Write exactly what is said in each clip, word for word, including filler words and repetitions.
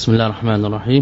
بسم الله الرحمن الرحيم.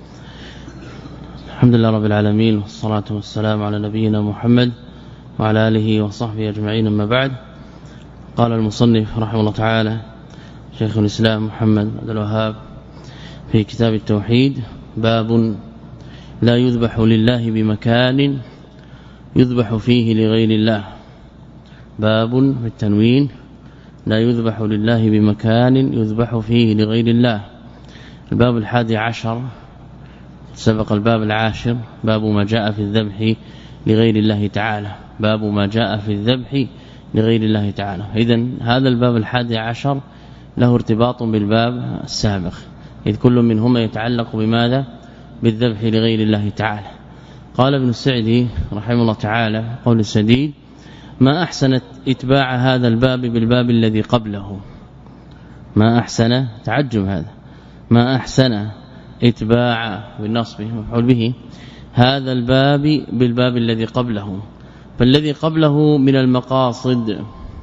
الحمد لله رب العالمين، والصلاة والسلام على نبينا محمد وعلى آله وصحبه أجمعين. أما بعد، قال المصنف رحمه الله تعالى شيخ الإسلام محمد بن عبد الوهاب في كتاب التوحيد: باب لا يذبح لله بمكان يذبح فيه لغير الله. باب بالتنوين: لا يذبح لله بمكان يذبح فيه لغير الله. الباب الحادي عشر، سبق الباب العاشر، باب ما جاء في الذبح لغير الله تعالى. باب ما جاء في الذبح لغير الله تعالى. إذن هذا الباب الحادي عشر له ارتباط بالباب السابق، إذ كل منهما يتعلق بماذا؟ بالذبح لغير الله تعالى. قال ابن السعدي رحمه الله تعالى قول السديد: ما أحسن اتباع هذا الباب بالباب الذي قبله. ما أحسن، تعجب هذا، ما أحسن اتباع بالنصب مفعول به هذا الباب بالباب الذي قبله، فالذي قبله من المقاصد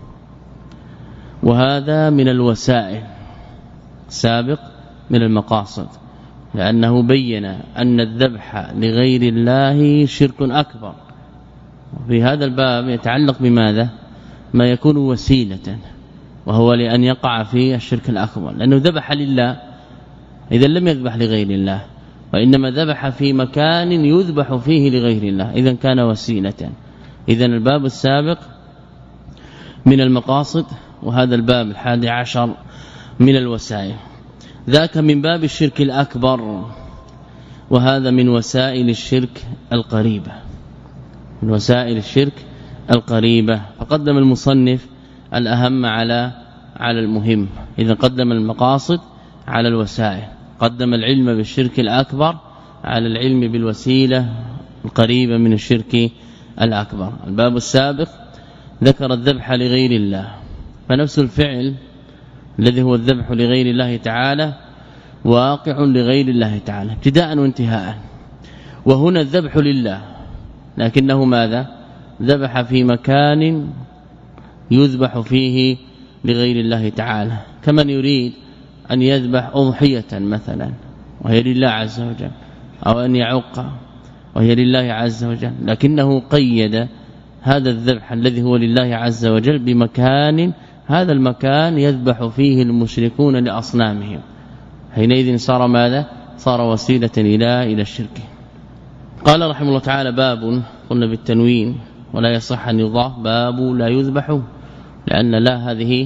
وهذا من الوسائل. سابق من المقاصد، لأنه بين أن الذبح لغير الله شرك أكبر. في هذا الباب يتعلق بماذا؟ ما يكون وسيلة، وهو لأن يقع فيه الشرك الأكبر، لأنه ذبح لله، إذا لم يذبح لغير الله، وإنما ذبح في مكان يذبح فيه لغير الله، إذا كان وسيلة. إذا الباب السابق من المقاصد، وهذا الباب الحادي عشر من الوسائل. ذاك من باب الشرك الأكبر، وهذا من وسائل الشرك القريبة، من وسائل الشرك القريبة. فقدم المصنف الأهم على على المهم، إذا قدم المقاصد على الوسائل، قدم العلم بالشرك الأكبر على العلم بالوسيلة القريبة من الشرك الأكبر. الباب السابق ذكر الذبح لغير الله، فنفس الفعل الذي هو الذبح لغير الله تعالى واقع لغير الله تعالى ابتداء وانتهاء. وهنا الذبح لله، لكنه ماذا؟ ذبح في مكان يذبح فيه لغير الله تعالى، كمن يريد أن يذبح أضحية مثلا وهي لله عز وجل، أو أن يعق وهي لله عز وجل، لكنه قيد هذا الذبح الذي هو لله عز وجل بمكان، هذا المكان يذبح فيه المشركون لأصنامهم، حينئذ صار ماذا؟ صار وسيلة إلى إلى الشرك. قال رحمه الله تعالى: باب، قلنا بالتنوين ولا يصح أن يضاف، باب لا يذبح، لأن لا هذه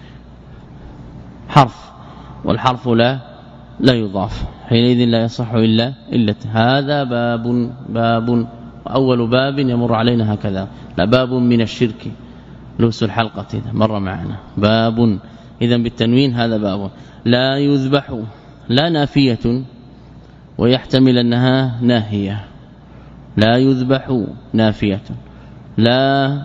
حرف، والحرف لا لا يضاف، حينئذ لا يصح إلا إلا هذا باب. باب أول باب يمر علينا هكذا، لا باب من الشرك، لبس الحلقة إذا مر معنا باب. إذا بالتنوين هذا باب. لا يذبح، لا نافية ويحتمل أنها ناهية. لا يذبح نافية، لا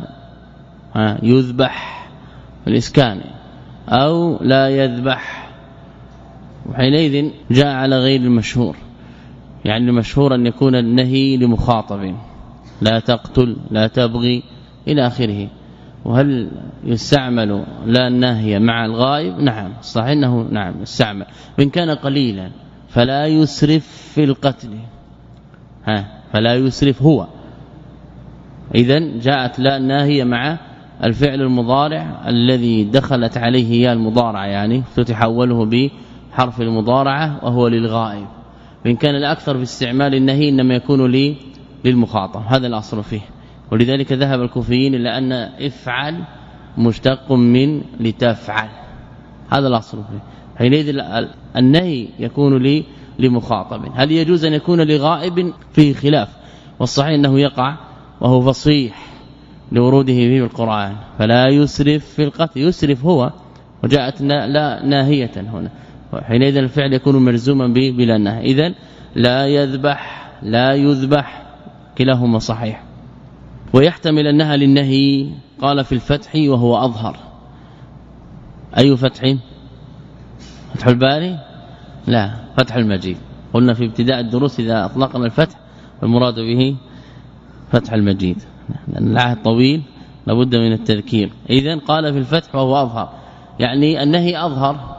يذبح الإسكان، أو لا يذبح، وحينئذ جاء على غير المشهور، يعني المشهور أن يكون النهي لمخاطب، لا تقتل، لا تبغي إلى آخره. وهل يستعمل لا الناهية مع الغائب؟ نعم، صحيح انه نعم يستعمل. وإن كان قليلا فلا يسرف في القتل، ها فلا يسرف هو. إذن جاءت لا الناهية مع الفعل المضارع الذي دخلت عليه يا المضارعة، يعني تتحوله بحرف المضارعة وهو للغائب. وإن كان الأكثر في استعمال النهي إنما يكون لي للمخاطب، هذا الأصل فيه. ولذلك ذهب الكوفيين إلى أن افعل مشتق من لتفعل، هذا الأصل فيه. حينئذ النهي يكون لي لمخاطب. هل يجوز أن يكون لغائب؟ فيه خلاف، والصحيح أنه يقع، وهو فصيح لوروده في القرآن. فلا يسرف في القتل، يسرف هو، وجاءت لا ناهية هنا، حينئذ الفعل يكون مرزوما به بلا نهي. إذن لا يذبح، لا يذبح، كلاهما صحيح. ويحتمل أنها للنهي. قال في الفتح وهو أظهر. أي فتح؟ فتح الباري؟ لا، فتح المجيد. قلنا في ابتداء الدروس إذا أطلقنا الفتح فالمراد به فتح المجيد، لأن العهد طويل لابد من التذكير. إذن قال في الفتح وهو أظهر، يعني النهي أظهر،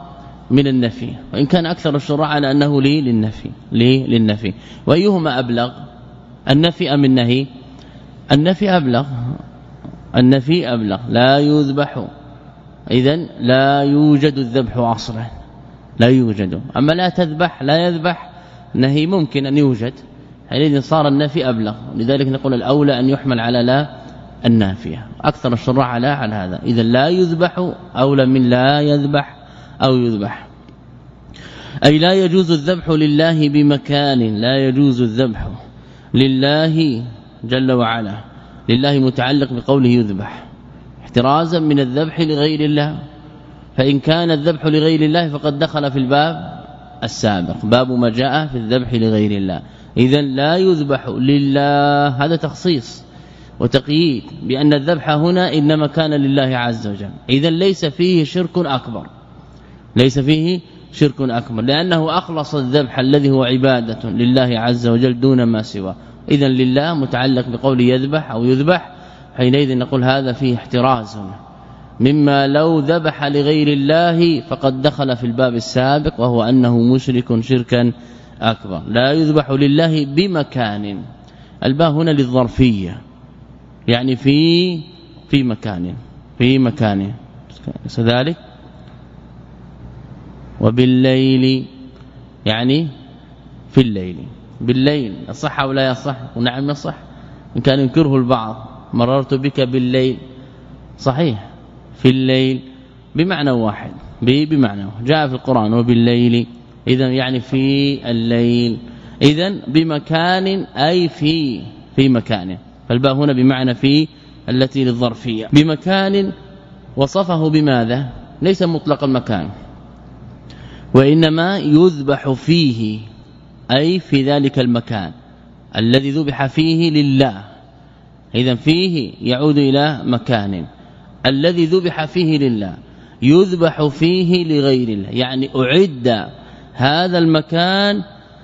من النفي، وإن كان أكثر الشراح على أنه لي للنفي لي للنفي. وأيهما أبلغ، النفي أم النهي؟ النفي أبلغ، النفي أبلغ. لا يذبح، إذن لا يوجد الذبح أصلا، لا يوجد. أما لا تذبح، لا يذبح، نهي ممكن أن يوجد، حينئذ صار النفي أبلغ. لذلك نقول الأولى أن يحمل على لا النافية. أكثر الشراح على على هذا. إذا لا يذبح أولى من لا يذبح أو يذبح. أي لا يجوز الذبح لله بمكان، لا يجوز الذبح لله جل وعلا، لله متعلق بقوله يذبح احترازا من الذبح لغير الله. فإن كان الذبح لغير الله فقد دخل في الباب السابق، باب ما جاء في الذبح لغير الله. إذن لا يذبح لله، هذا تخصيص وتقييد بأن الذبح هنا إنما كان لله عز وجل. إذن ليس فيه شرك أكبر، ليس فيه شرك أكبر، لأنه أخلص الذبح الذي هو عبادة لله عز وجل دون ما سواه. إذن لله متعلق بقول يذبح أو يذبح، حينئذ نقول هذا فيه احتراز مما لو ذبح لغير الله فقد دخل في الباب السابق، وهو أنه مشرك شركا أكبر. لا يذبح لله بمكان، الباء هنا للظرفية، يعني في في مكان، في مكان كذلك. وبالليل يعني في الليل، بالليل يصح او لا يصح؟ ونعم يصح، ان كان ينكره البعض. مررت بك بالليل، صحيح، في الليل بمعنى واحد، بمعنى جاء في القرآن وبالليل، اذا يعني في الليل. اذا بمكان أي في في مكان، فالباء هنا بمعنى في التي للظرفية. بمكان وصفه بماذا؟ ليس مطلق المكان، وإنما يذبح فيه، أي في ذلك المكان الذي ذبح فيه لله. إذن فيه يعود إلى مكان الذي ذبح فيه لله، يذبح فيه لغير الله، يعني أعد هذا المكان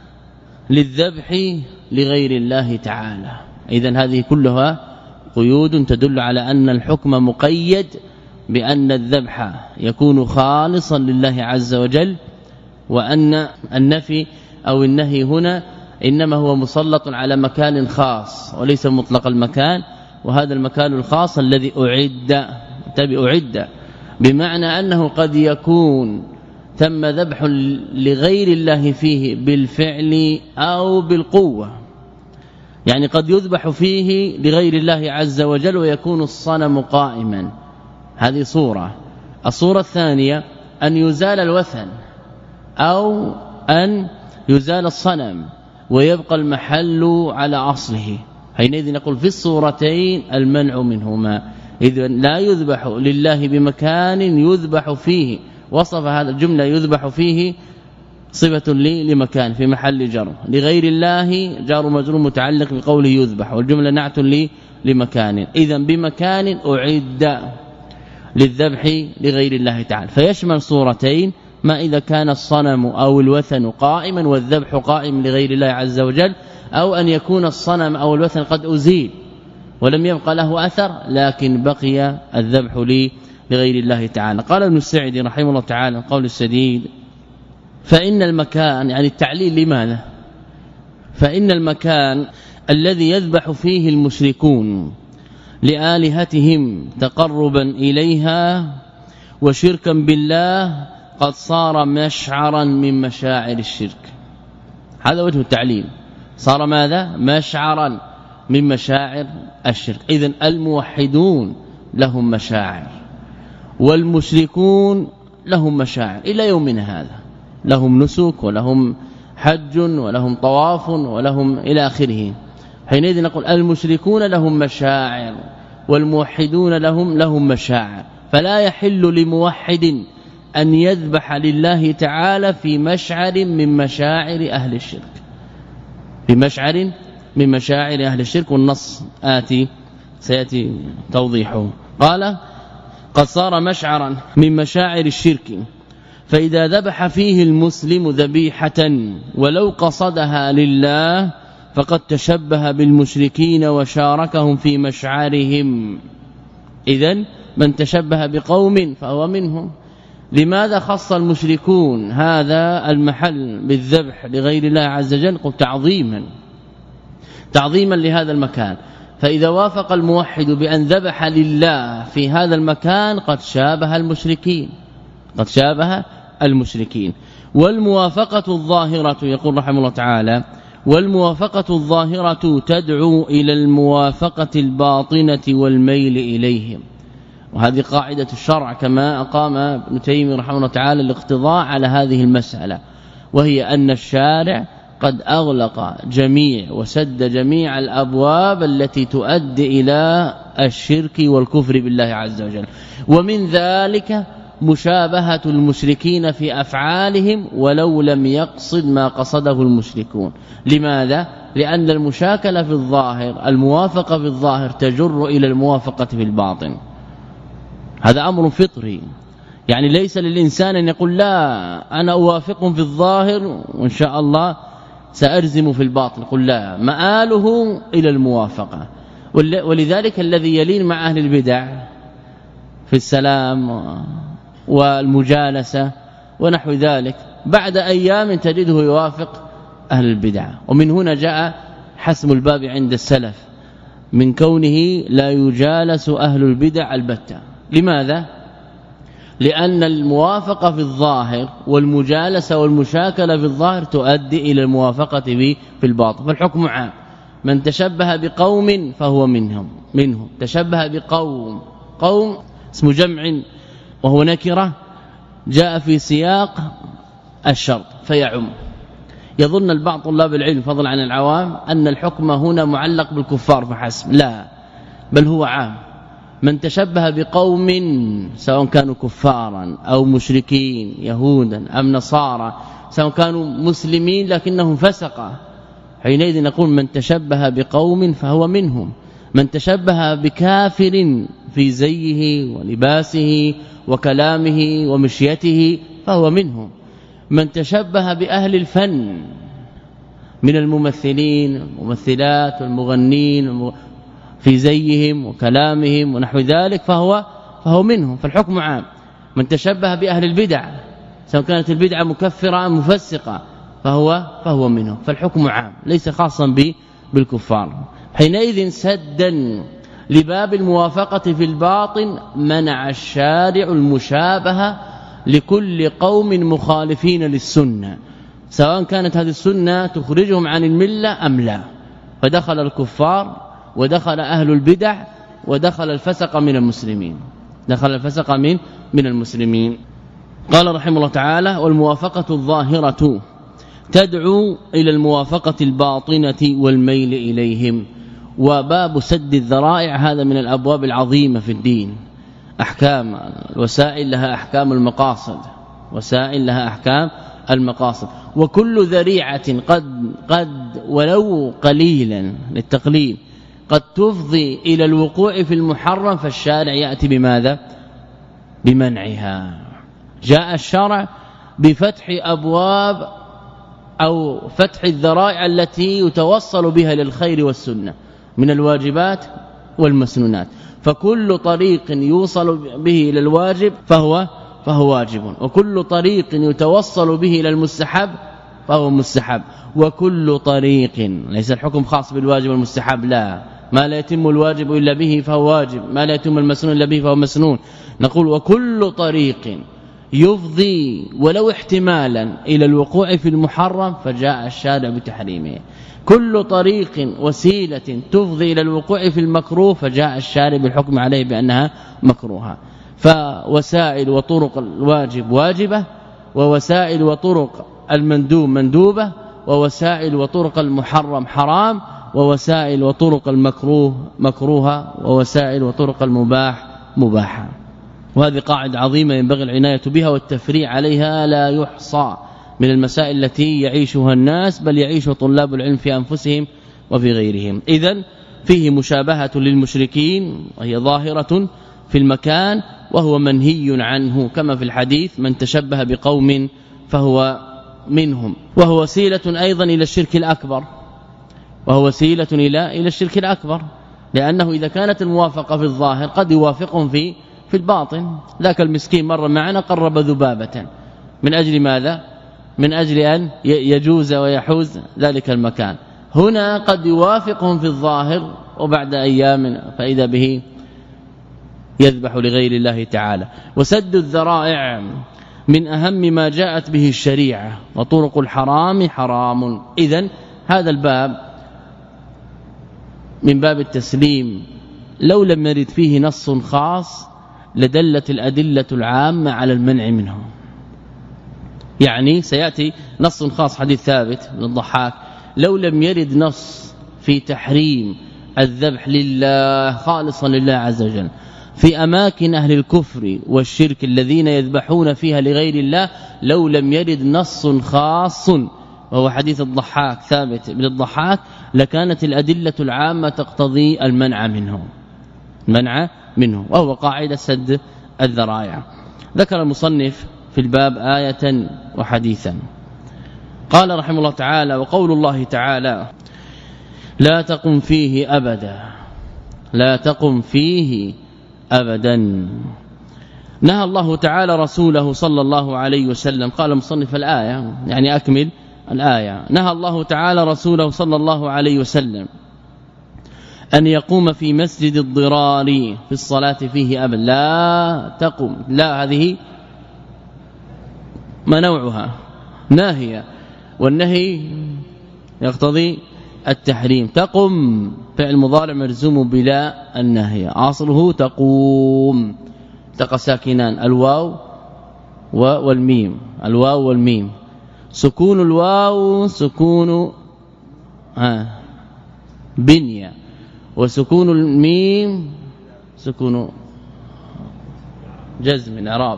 للذبح لغير الله تعالى. إذن هذه كلها قيود تدل على أن الحكم مقيد بأن الذبح يكون خالصا لله عز وجل، وأن النفي أو النهي هنا إنما هو مسلط على مكان خاص وليس مطلق المكان. وهذا المكان الخاص الذي أعد، تبي أعد بمعنى أنه قد يكون ثم ذبح لغير الله فيه بالفعل أو بالقوة، يعني قد يذبح فيه لغير الله عز وجل ويكون الصنم قائما، هذه صورة. الصورة الثانية أن يزال الوثن أو أن يزال الصنم ويبقى المحل على أصله، حينئذ نقول في الصورتين المنع منهما. إذن لا يذبح لله بمكان يذبح فيه، وصف هذا الجملة يذبح فيه صفة لي لمكان في محل جر، لغير الله جار مجرور متعلق بقوله يذبح، والجملة نعت لي لمكان. إذن بمكان أعد للذبح لغير الله تعالى، فيشمل صورتين: ما إذا كان الصنم أو الوثن قائما والذبح قائم لغير الله عز وجل، أو أن يكون الصنم أو الوثن قد أزيل ولم يبقى له أثر لكن بقي الذبح لي لغير الله تعالى. قال ابن السعدي رحمه الله تعالى قول السديد: فإن المكان، يعني التعليل لماذا؟ فإن المكان الذي يذبح فيه المشركون لآلهتهم تقربا إليها وشركا بالله قد صار مشعرا من مشاعر الشرك. هذا وجه التعليل، صار ماذا؟ مشعرا من مشاعر الشرك. إذن الموحدون لهم مشاعر والمشركون لهم مشاعر إلى يومنا هذا، لهم نسك ولهم حج ولهم طواف ولهم إلى آخره. حينئذ نقول المشركون لهم مشاعر والموحدون لهم لهم مشاعر، فلا يحل لموحد أن يذبح لله تعالى في مشعر من مشاعر أهل الشرك، في مشعر من مشاعر أهل الشرك، والنص آتي سيأتي توضيحه. قال: قد صار مشعرا من مشاعر الشرك، فإذا ذبح فيه المسلم ذبيحة ولو قصدها لله فقد تشبه بالمشركين وشاركهم في مشعرهم. إذن من تشبه بقوم فهو منهم، لماذا خص المشركون هذا المحل بالذبح لغير الله عز وجل؟ قل تعظيما تعظيما لهذا المكان. فإذا وافق الموحد بأن ذبح لله في هذا المكان قد شابه المشركين قد شابه المشركين. والموافقة الظاهرة يقول رحمه الله تعالى والموافقة الظاهرة تدعو إلى الموافقة الباطنة والميل إليهم. وهذه قاعدة الشرع كما أقام ابن تيمية رحمه الله تعالى الاقتضاء على هذه المسألة، وهي أن الشارع قد أغلق جميع وسد جميع الأبواب التي تؤدي إلى الشرك والكفر بالله عز وجل. ومن ذلك مشابهة المشركين في أفعالهم ولو لم يقصد ما قصده المشركون. لماذا؟ لأن المشاكلة في الظاهر الموافقة في الظاهر تجر إلى الموافقة في الباطن. هذا أمر فطري، يعني ليس للإنسان أن يقول لا أنا أوافق في الظاهر وإن شاء الله سأرزم في الباطن. قل لا، مآله إلى الموافقة. ولذلك الذي يلين مع أهل البدع في السلام والمجالسة ونحو ذلك بعد أيام تجده يوافق أهل البدع. ومن هنا جاء حسم الباب عند السلف من كونه لا يجالس أهل البدع البتة. لماذا؟ لأن الموافقة في الظاهر والمجالسة والمشاكلة في الظاهر تؤدي إلى الموافقة في الباطن. فالحكم عام، من تشبه بقوم فهو منهم منهم تشبه بقوم، قوم اسم جمع وهو نكرة جاء في سياق الشرط فيعم. يظن البعض طلاب العلم فضلا عن العوام أن الحكم هنا معلق بالكفار فحسب، لا، بل هو عام. من تشبه بقوم سواء كانوا كفارا أو مشركين يهودا أم نصارى، سواء كانوا مسلمين لكنهم فسقة، حينئذ نقول من تشبه بقوم فهو منهم. من تشبه بكافر في زيه ولباسه وكلامه ومشيته فهو منهم. من تشبه بأهل الفن من الممثلين والممثلات والمغنين في زيهم وكلامهم ونحو ذلك فهو فهو منهم. فالحكم عام. من تشبه بأهل البدع سواء كانت البدعة مكفرة أم مفسقة فهو فهو منهم. فالحكم عام ليس خاصا بالكفار. حينئذ سدا لباب الموافقة في الباطن منع الشارع المشابهة لكل قوم مخالفين للسنة، سواء كانت هذه السنة تخرجهم عن الملة أم لا. فدخل الكفار ودخل أهل البدع ودخل الفسق من المسلمين دخل الفسق من من المسلمين. قال رحمه الله تعالى والموافقة الظاهرة تدعو إلى الموافقة الباطنة والميل إليهم. وباب سد الذرائع هذا من الأبواب العظيمة في الدين. أحكام الوسائل لها أحكام المقاصد، وسائل لها أحكام المقاصد. وكل ذريعة قد قد ولو قليلا للتقليل قد تفضي إلى الوقوع في المحرم فالشارع يأتي بماذا؟ بمنعها. جاء الشرع بفتح أبواب أو فتح الذرائع التي يتوصل بها للخير والسنة من الواجبات والمسنونات. فكل طريق يوصل به إلى الواجب فهو فهو واجب، وكل طريق يتوصل به إلى المستحب فهو مستحب. وكل طريق، ليس الحكم خاص بالواجب والمستحب، لا، ما لا يتم الواجب إلا به فهو واجب، ما لا يتم المسنون إلا به فهو مسنون. نقول وكل طريق يفضي ولو احتمالا إلى الوقوع في المحرم فجاء الشارع بتحريمه. كل طريق وسيلة تفضي إلى الوقوع في المكروه فجاء الشارع بالحكم عليه بأنها مكروهة. فوسائل وطرق الواجب واجبة، ووسائل وطرق المندوب مندوبة، ووسائل وطرق المحرم حرام، ووسائل وطرق المكروه مكروهة، ووسائل وطرق المباح مباحة. وهذه قاعدة عظيمة ينبغي العناية بها والتفريع عليها لا يحصى من المسائل التي يعيشها الناس بل يعيش طلاب العلم في أنفسهم وفي غيرهم. إذن فيه مشابهة للمشركين وهي ظاهرة في المكان وهو منهي عنه، كما في الحديث من تشبه بقوم فهو منهم. وهو وسيلة أيضا إلى الشرك الأكبر وهو وسيلة إلى إلى الشرك الأكبر، لأنه إذا كانت الموافقة في الظاهر قد يوافقهم في في الباطن. ذاك المسكين مر معنا قرب ذبابة من أجل ماذا؟ من أجل أن يجوز ويحوز ذلك المكان. هنا قد يوافقهم في الظاهر وبعد أيام فإذا به يذبح لغير الله تعالى. وسد الذرائع من أهم ما جاءت به الشريعة، وطرق الحرام حرام. إذن هذا الباب من باب التسليم لو لم يرد فيه نص خاص لدلت الأدلة العامة على المنع منه. يعني سيأتي نص خاص حديث ثابت من الضحاك لو لم يرد نص في تحريم الذبح لله خالصا لله عز وجل في أماكن أهل الكفر والشرك الذين يذبحون فيها لغير الله، لو لم يرد نص خاص وهو حديث الضحاك ثابت من الضحاك لكانت الأدلة العامة تقتضي المنع منه منع منه وهو قاعدة سد الذرائع. ذكر المصنف في الباب آية وحديثا. قال رحمه الله تعالى: وقول الله تعالى: لا تقم فيه أبدا لا تقم فيه أبدا. نهى الله تعالى رسوله صلى الله عليه وسلم. قال مصنف الآية يعني أكمل الآية: نهى الله تعالى رسوله صلى الله عليه وسلم أن يقوم في مسجد الضرار في الصلاة فيه أبدا. لا تقم، لا هذه ما نوعها؟ ناهية، والنهي يقتضي التحريم. تقم فعل مضارع مرزوم بلا النهي، اصله تقوم، تقى ساكنان الواو والميم، الواو والميم. سكون الواو سكون ها بنية، وسكون الميم سكون جزم اعراب.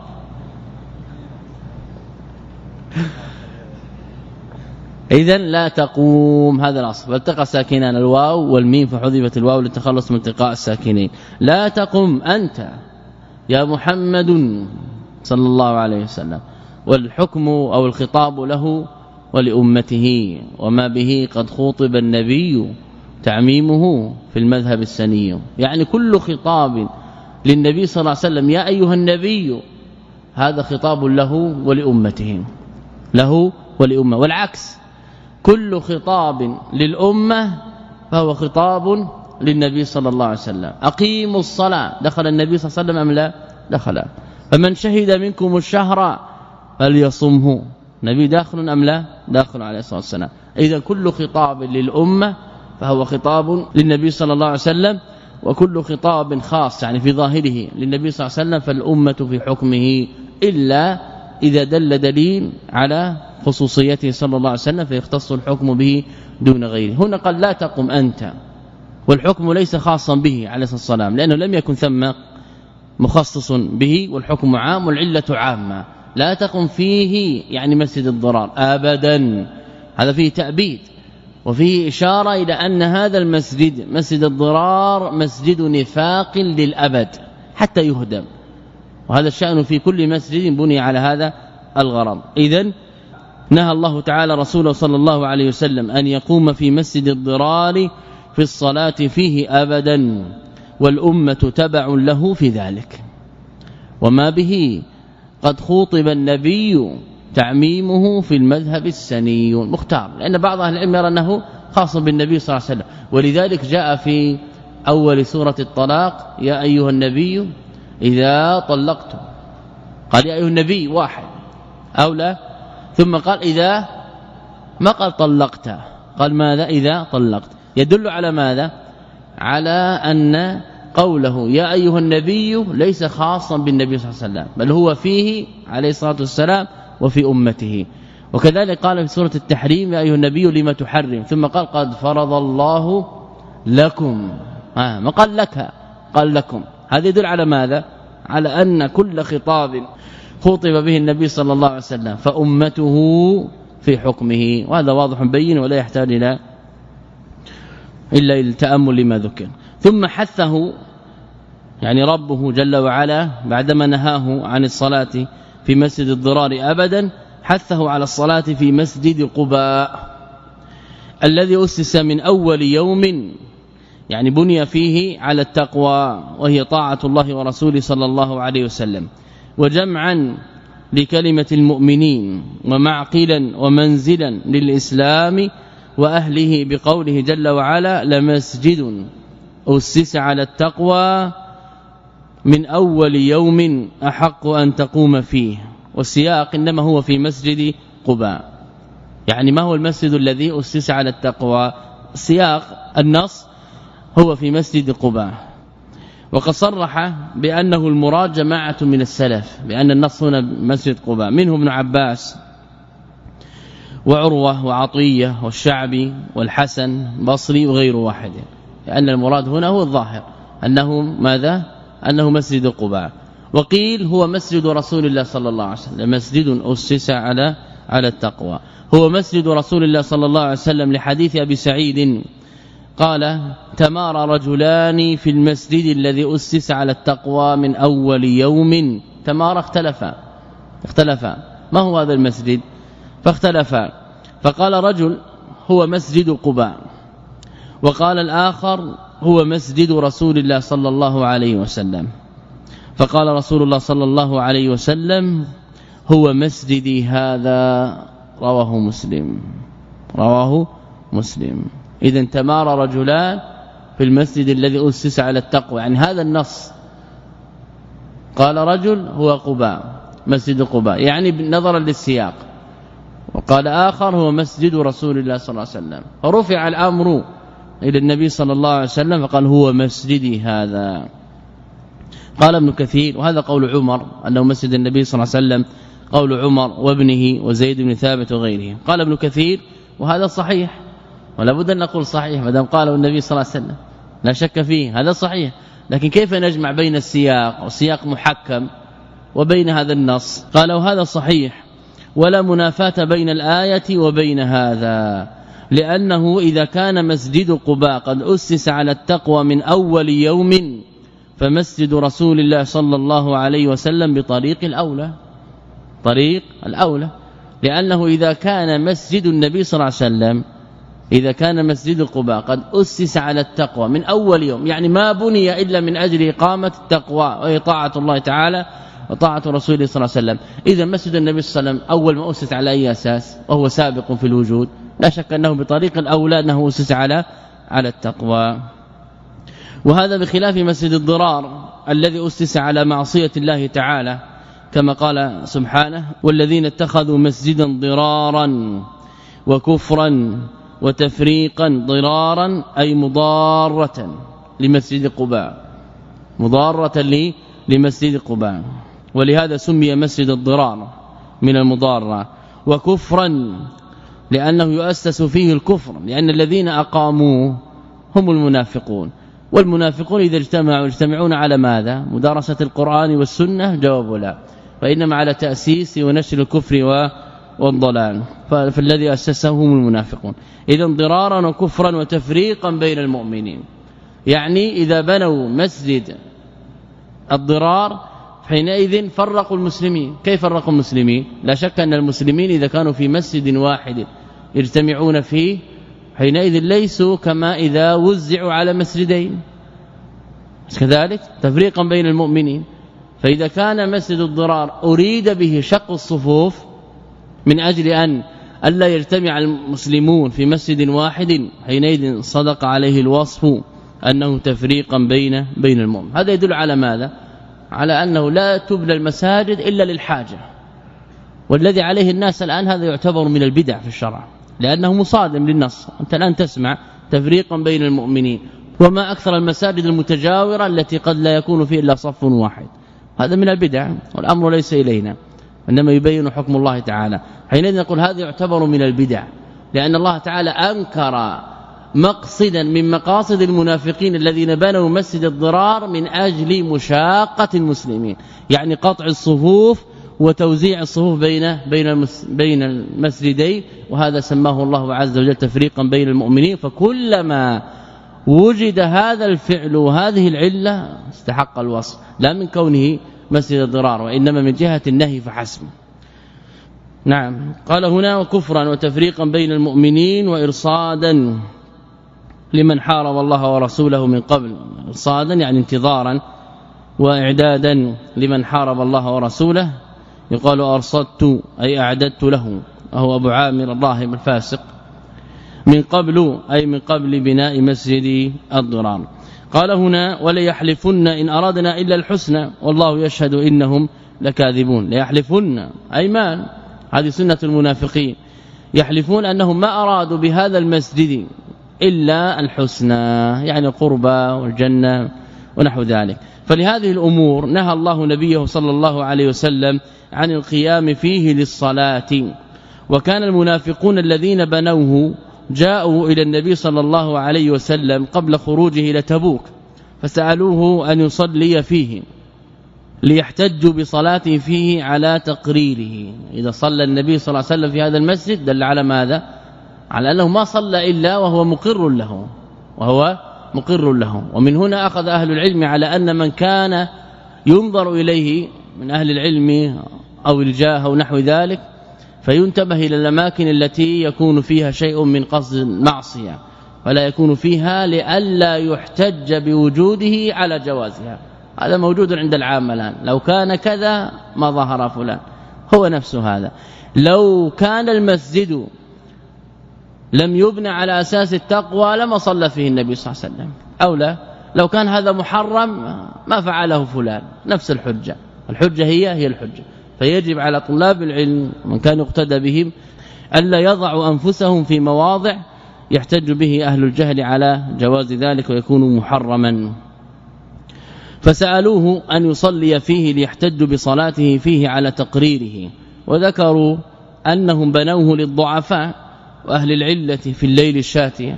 اذا لا تقوم هذا الاصل، فالتقى ساكنان الواو والميم فحذفت الواو للتخلص من التقاء الساكنين. لا تقم أنت يا محمد صلى الله عليه وسلم، والحكم أو الخطاب له ولأمته، وما به قد خوطب النبي تعميمه في المذهب السني. يعني كل خطاب للنبي صلى الله عليه وسلم يا أيها النبي هذا خطاب له ولأمته، له ولأمة. والعكس كل خطاب للأمة فهو خطاب للنبي صلى الله عليه وسلم. أقيموا الصلاة، دخل النبي صلى الله عليه وسلم أم لا؟ دخل. فمن شهد منكم الشهر فليصمه، نبي داخل أم لا؟ داخل عليه الصلاة والسلام. إذا كل خطاب للأمة فهو خطاب للنبي صلى الله عليه وسلم، وكل خطاب خاص يعني في ظاهره للنبي صلى الله عليه وسلم فالأمة في حكمه، إلا إذا دل دليل على خصوصيته صلى الله عليه وسلم فيختص الحكم به دون غيره. هنا قال لا تقم أنت، والحكم ليس خاصا به عليه الصلاة والسلام لأنه لم يكن ثم مخصص به، والحكم عام والعلة عامة. لا تقم فيه يعني مسجد الضرار أبدا، هذا فيه تأبيد وفيه إشارة إلى أن هذا المسجد مسجد الضرار مسجد نفاق للأبد حتى يهدم، وهذا الشأن في كل مسجد بني على هذا الغرض. إذن نهى الله تعالى رسوله صلى الله عليه وسلم أن يقوم في مسجد الضرار في الصلاة فيه أبدا، والأمة تبع له في ذلك، وما به قد خوطب النبي تعميمه في المذهب السني المختار، لأن بعض أهل العلم يرى أنه خاص بالنبي صلى الله عليه وسلم. ولذلك جاء في أول سورة الطلاق يا أيها النبي إذا طلقتم، قال يا أيها النبي واحد أو لا، ثم قال إذا ما قال طلقت، قال ماذا؟ إذا طلقت. يدل على ماذا؟ على أن قوله يا أيها النبي ليس خاصا بالنبي صلى الله عليه وسلم، بل هو فيه عليه الصلاة والسلام وفي أمته. وكذلك قال في سورة التحريم يا أيها النبي لما تحرم، ثم قال قد فرض الله لكم، آه ما قال لك، قال لكم. هذا يدل على ماذا؟ على أن كل خطاب خطب به النبي صلى الله عليه وسلم فأمته في حكمه، وهذا واضح بين ولا يحتاج إلى إلا التأمل لما ذكر. ثم حثه يعني ربه جل وعلا بعدما نهاه عن الصلاة في مسجد الضرار أبدا، حثه على الصلاة في مسجد قباء الذي أسس من أول يوم يعني بني فيه على التقوى وهي طاعة الله ورسوله صلى الله عليه وسلم، وجمعا لكلمة المؤمنين ومعقلا ومنزلا للإسلام وأهله بقوله جل وعلا لمسجد أسس على التقوى من أول يوم أحق أن تقوم فيه. والسياق إنما هو في مسجد قباء. يعني ما هو المسجد الذي أسس على التقوى؟ سياق النص هو في مسجد قباء، وقد صرح بأنه المراد جماعة من السلف، بأن النص هنا مسجد قباء، منهم ابن عباس وعروة وعطية والشعبي والحسن البصري وغير واحد، لأن المراد هنا هو الظاهر أنه ماذا؟ أنه مسجد قباء. وقيل هو مسجد رسول الله صلى الله عليه وسلم، مسجد أسس على على التقوى، هو مسجد رسول الله صلى الله عليه وسلم لحديث أبي سعيد قال تمارى رجلان في المسجد الذي أسس على التقوى من أول يوم. تمارى اختلفا اختلفا ما هو هذا المسجد؟ فاختلفا، فقال رجل هو مسجد قباء، وقال الآخر هو مسجد رسول الله صلى الله عليه وسلم. فقال رسول الله صلى الله عليه وسلم هو مسجدي هذا، رواه مسلم رواه مسلم. إذن تمارى رجلان في المسجد الذي أسس على التقوى، يعني هذا النص قال رجل هو قباء مسجد قباء يعني نظرا للسياق، وقال آخر هو مسجد رسول الله صلى الله عليه وسلم، فرفع الأمر إلى النبي صلى الله عليه وسلم فقال هو مسجدي هذا. قال ابن كثير وهذا قول عمر أنه مسجد النبي صلى الله عليه وسلم، قول عمر وابنه وزيد بن ثابت وغيره. قال ابن كثير وهذا صحيح، ولا بد أن نقول صحيح ما دام قاله النبي صلى الله عليه وسلم لا شك فيه، هذا صحيح. لكن كيف نجمع بين السياق والسياق محكم وبين هذا النص؟ قال وهذا صحيح ولا منافاة بين الآية وبين هذا، لأنه إذا كان مسجد قباء قد أسس على التقوى من أول يوم فمسجد رسول الله صلى الله عليه وسلم بطريق الأولى، طريق الأولى، لأنه إذا كان مسجد النبي صلى الله عليه وسلم إذا كان مسجد قباء قد أسس على التقوى من أول يوم، يعني ما بني إلا من أجل إقامة التقوى وهي طاعة الله تعالى وطاعة رسوله صلى الله عليه وسلم. إذا مسجد النبي صلى الله عليه وسلم أول ما أسس على أي أساس وهو سابق في الوجود؟ لا شك أنه بطريق الأولى أنه أسس على على التقوى. وهذا بخلاف مسجد الضرار الذي أسس على معصية الله تعالى، كما قال سبحانه والذين اتخذوا مسجدا ضرارا وكفرا وتفريقا ضرارا أي مضارة لمسجد قباء، مضارة لي لمسجد قباء، ولهذا سمي مسجد الضرار من المضارة. وكفرا لأنه يؤسس فيه الكفر، لأن الذين أقاموه هم المنافقون، والمنافقون إذا اجتمعوا يجتمعون على ماذا؟ مدارسة القرآن والسنة؟ جواب لا، فإنما على تأسيس ونشر الكفر والضلال، فالذي أسسه هم المنافقون. إذن ضرارا وكفرا وتفريقا بين المؤمنين، يعني إذا بنوا مسجد الضرار حينئذ فرقوا المسلمين. كيف فرقوا المسلمين؟ لا شك أن المسلمين إذا كانوا في مسجد واحد يجتمعون فيه حينئذ ليسوا كما إذا وزعوا على مسجدين، كذلك تفريقا بين المؤمنين. فإذا كان مسجد الضرار أريد به شق الصفوف من أجل أن ألا يجتمع المسلمون في مسجد واحد حينئذ صدق عليه الوصف أنه تفريقا بين بين المؤمن. هذا يدل على ماذا؟ على أنه لا تبنى المساجد إلا للحاجة، والذي عليه الناس الآن هذا يعتبر من البدع في الشرع لأنه مصادم للنص. أنت الآن تسمع تفريقا بين المؤمنين، وما أكثر المساجد المتجاورة التي قد لا يكون فيه إلا صف واحد، هذا من البدع والأمر ليس إلينا، إنما يبين حكم الله تعالى. حينئذ نقول هذا يعتبر من البدع، لأن الله تعالى أنكر مقصدا من مقاصد المنافقين الذين بنوا مسجد الضرار من أجل مشاقة المسلمين، يعني قطع الصفوف وتوزيع الصفوف بين بين بين المسجدين، وهذا سماه الله عز وجل تفريقا بين المؤمنين. فكلما وجد هذا الفعل وهذه العلة استحق الوصف، لا من كونه مسجد الضرار وإنما من جهة النهي فحسب. نعم. قال هنا وكفرا وتفريقا بين المؤمنين وإرصادا لمن حارب الله ورسوله من قبل صادا يعني انتظارا واعدادا لمن حارب الله ورسوله يقال ارصدت أي اعددت له وهو ابو عامر الراهب الفاسق من قبل أي من قبل بناء مسجد الضرار. قال هنا ولا يحلفن إن أرادنا إلا الحسنى والله يشهد إنهم لكاذبون. ليحلفن أيمان هذه سنة المنافقين يحلفون أنهم ما أرادوا بهذا المسجد إلا الحسنى يعني القربى والجنة ونحو ذلك. فلهذه الأمور نهى الله نبيه صلى الله عليه وسلم عن القيام فيه للصلاة. وكان المنافقون الذين بنوه جاءوا إلى النبي صلى الله عليه وسلم قبل خروجه إلى تبوك فسألوه أن يصلي فيه ليحتجوا بصلاته فيه على تقريره. إذا صلى النبي صلى الله عليه وسلم في هذا المسجد دل على ماذا؟ على أنه ما صلى إلا وهو مقر له وهو مقر له. ومن هنا أخذ أهل العلم على أن من كان ينظر إليه من أهل العلم أو الجاه أو نحو ذلك فينتبه إلى الأماكن التي يكون فيها شيء من قصد معصية ولا يكون فيها لئلا يحتج بوجوده على جوازها. هذا موجود عند العامة الآن لو كان كذا ما ظهر فلان هو نفسه هذا. لو كان المسجد لم يبنى على أساس التقوى لما صلى فيه النبي صلى الله عليه وسلم أو لا لو كان هذا محرم ما فعله فلان نفس الحجة. الحجة هي هي الحجة. فيجب على طلاب العلم من كان يقتدى بهم ألا يضعوا أنفسهم في مواضع يحتج به أهل الجهل على جواز ذلك ويكون محرما. فسألوه أن يصلي فيه ليحتج بصلاته فيه على تقريره. وذكروا أنهم بنوه للضعفاء وأهل العلة في الليل الشاتية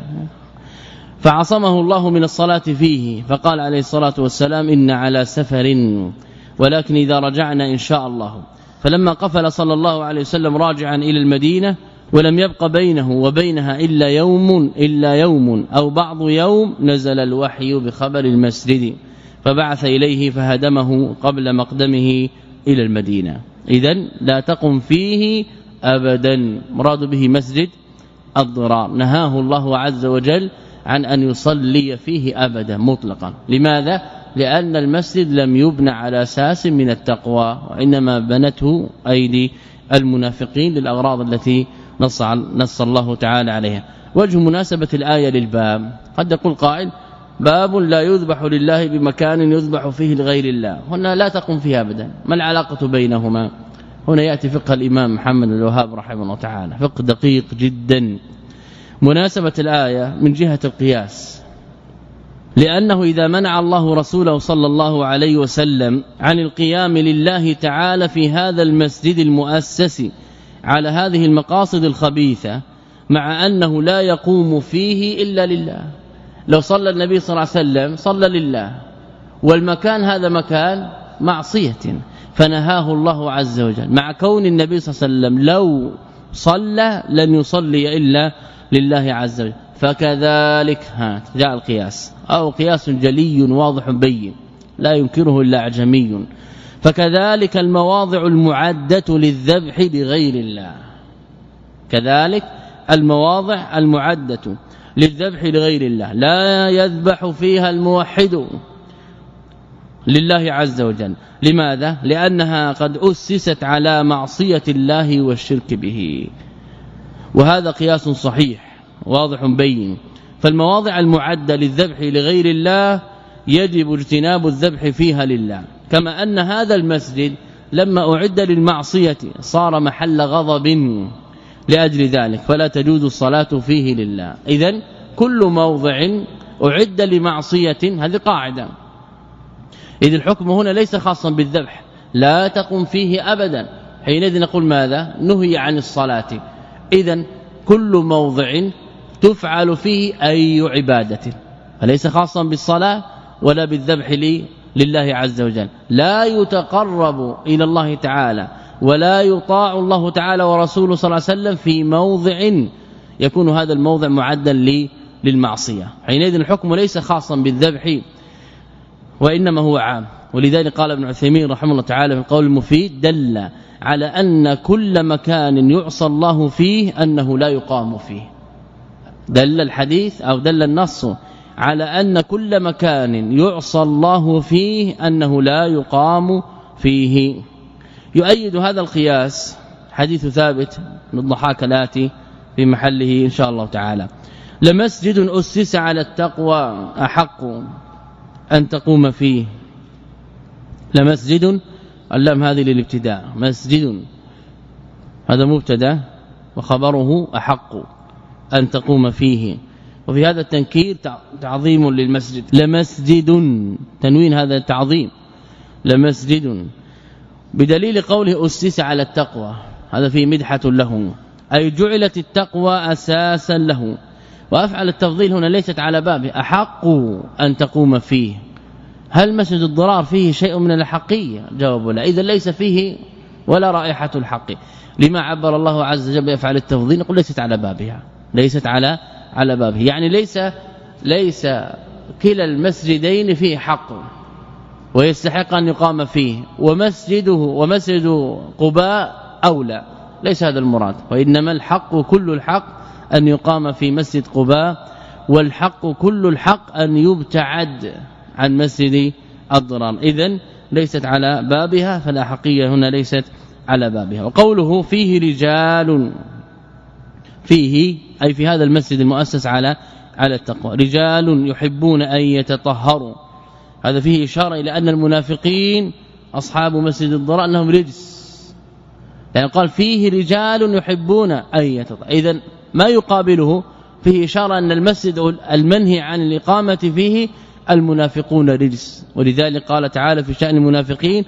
فعصمه الله من الصلاة فيه فقال عليه الصلاة والسلام إن على سفر ولكن إذا رجعنا إن شاء الله. فلما قفل صلى الله عليه وسلم راجعا إلى المدينة ولم يبق بينه وبينها إلا يوم إلا يوم أو بعض يوم نزل الوحي بخبر المسجد فبعث إليه فهدمه قبل مقدمه إلى المدينة. إذن لا تقم فيه أبدا مراد به مسجد الضرار. نهاه الله عز وجل عن أن يصلي فيه أبدا مطلقا. لماذا؟ لأن المسجد لم يبنى على أساس من التقوى وإنما بنته أيدي المنافقين للأغراض التي نص نص الله تعالى عليها. وجه مناسبة الآية للباب قد يقول قائل باب لا يذبح لله بمكان يذبح فيه لغير الله هنا لا تقوم فيها أبدا. ما العلاقة بينهما؟ هنا يأتي فقه الإمام محمد بن الوهاب رحمه الله تعالى فقه دقيق جدا. مناسبة الآية من جهة القياس لأنه إذا منع الله رسوله صلى الله عليه وسلم عن القيام لله تعالى في هذا المسجد المؤسس على هذه المقاصد الخبيثة مع أنه لا يقوم فيه إلا لله. لو صلى النبي صلى الله عليه وسلم صلى لله والمكان هذا مكان معصية فنهاه الله عز وجل مع كون النبي صلى الله عليه وسلم لو صلى لن يصلي إلا لله عز وجل. فكذلك ها جاء القياس أو قياس جلي واضح بين لا ينكره إلا أعجمي. فكذلك المواضع المعدة للذبح لغير الله كذلك المواضع المعدة للذبح لغير الله لا يذبح فيها الموحد لله عز وجل. لماذا؟ لأنها قد أسست على معصية الله والشرك به. وهذا قياس صحيح واضح بين. فالمواضع المعدة للذبح لغير الله يجب اجتناب الذبح فيها لله كما أن هذا المسجد لما أعد للمعصية صار محل غضب لأجل ذلك فلا تجوز الصلاة فيه لله. إذن كل موضع أعد لمعصية هذه قاعدة. إذ الحكم هنا ليس خاصا بالذبح لا تقم فيه أبدا حينئذ نقول ماذا؟ نهي عن الصلاة. إذن كل موضع تفعل فيه أي عبادة فليس خاصا بالصلاة ولا بالذبح لله عز وجل. لا يتقرب إلى الله تعالى ولا يطاع الله تعالى ورسوله صلى الله عليه وسلم في موضع يكون هذا الموضع معدا للمعصية. حينئذ الحكم ليس خاصا بالذبح وإنما هو عام. ولذلك قال ابن عثيمين رحمه الله تعالى في القول المفيد دل على أن كل مكان يعصى الله فيه أنه لا يقام فيه. دل الحديث أو دل النص على أن كل مكان يعصى الله فيه أنه لا يقام فيه. يؤيد هذا القياس حديث ثابت من الضحاك الآتي في محله إن شاء الله تعالى: لمسجد أسس على التقوى أحق أن تقوم فيه. لمسجد اللام هذه للابتداء، مسجد هذا مبتدا وخبره أحق أن تقوم فيه، وفي هذا التنكير تعظيم للمسجد. لمسجد تنوين هذا تعظيم، لمسجد بدليل قوله أسس على التقوى، هذا فيه مدحة له، أي جعلت التقوى أساسا له. وأفعل التفضيل هنا ليست على بابه، أحق أن تقوم فيه. هل مسجد الضرار فيه شيء من الحقية؟ جواب لا، إذا ليس فيه ولا رائحة الحق. لما عبر الله عز وجل بأفعال التفضيل؟ نقول ليست على بابها، ليست على على بابه، يعني ليس ليس كلا المسجدين فيه حق ويستحق أن يقام فيه، ومسجده ومسجد قباء أولى، ليس هذا المراد، وإنما الحق كل الحق أن يقام في مسجد قباء، والحق كل الحق أن يبتعد عن مسجد الضرار. إذن ليست على بابها، فلا حقية هنا ليست على بابها. وقوله فيه رجال، فيه أي في هذا المسجد المؤسس على على التقوى رجال يحبون أن يتطهروا، هذا فيه إشارة إلى أن المنافقين أصحاب مسجد الضرار أنهم رجس، يعني قال فيه رجال يحبون أن يتطهروا، إذن ما يقابله فيه إشارة أن المسجد المنهي عن الإقامة فيه المنافقون رجس. ولذلك قال تعالى في شأن المنافقين: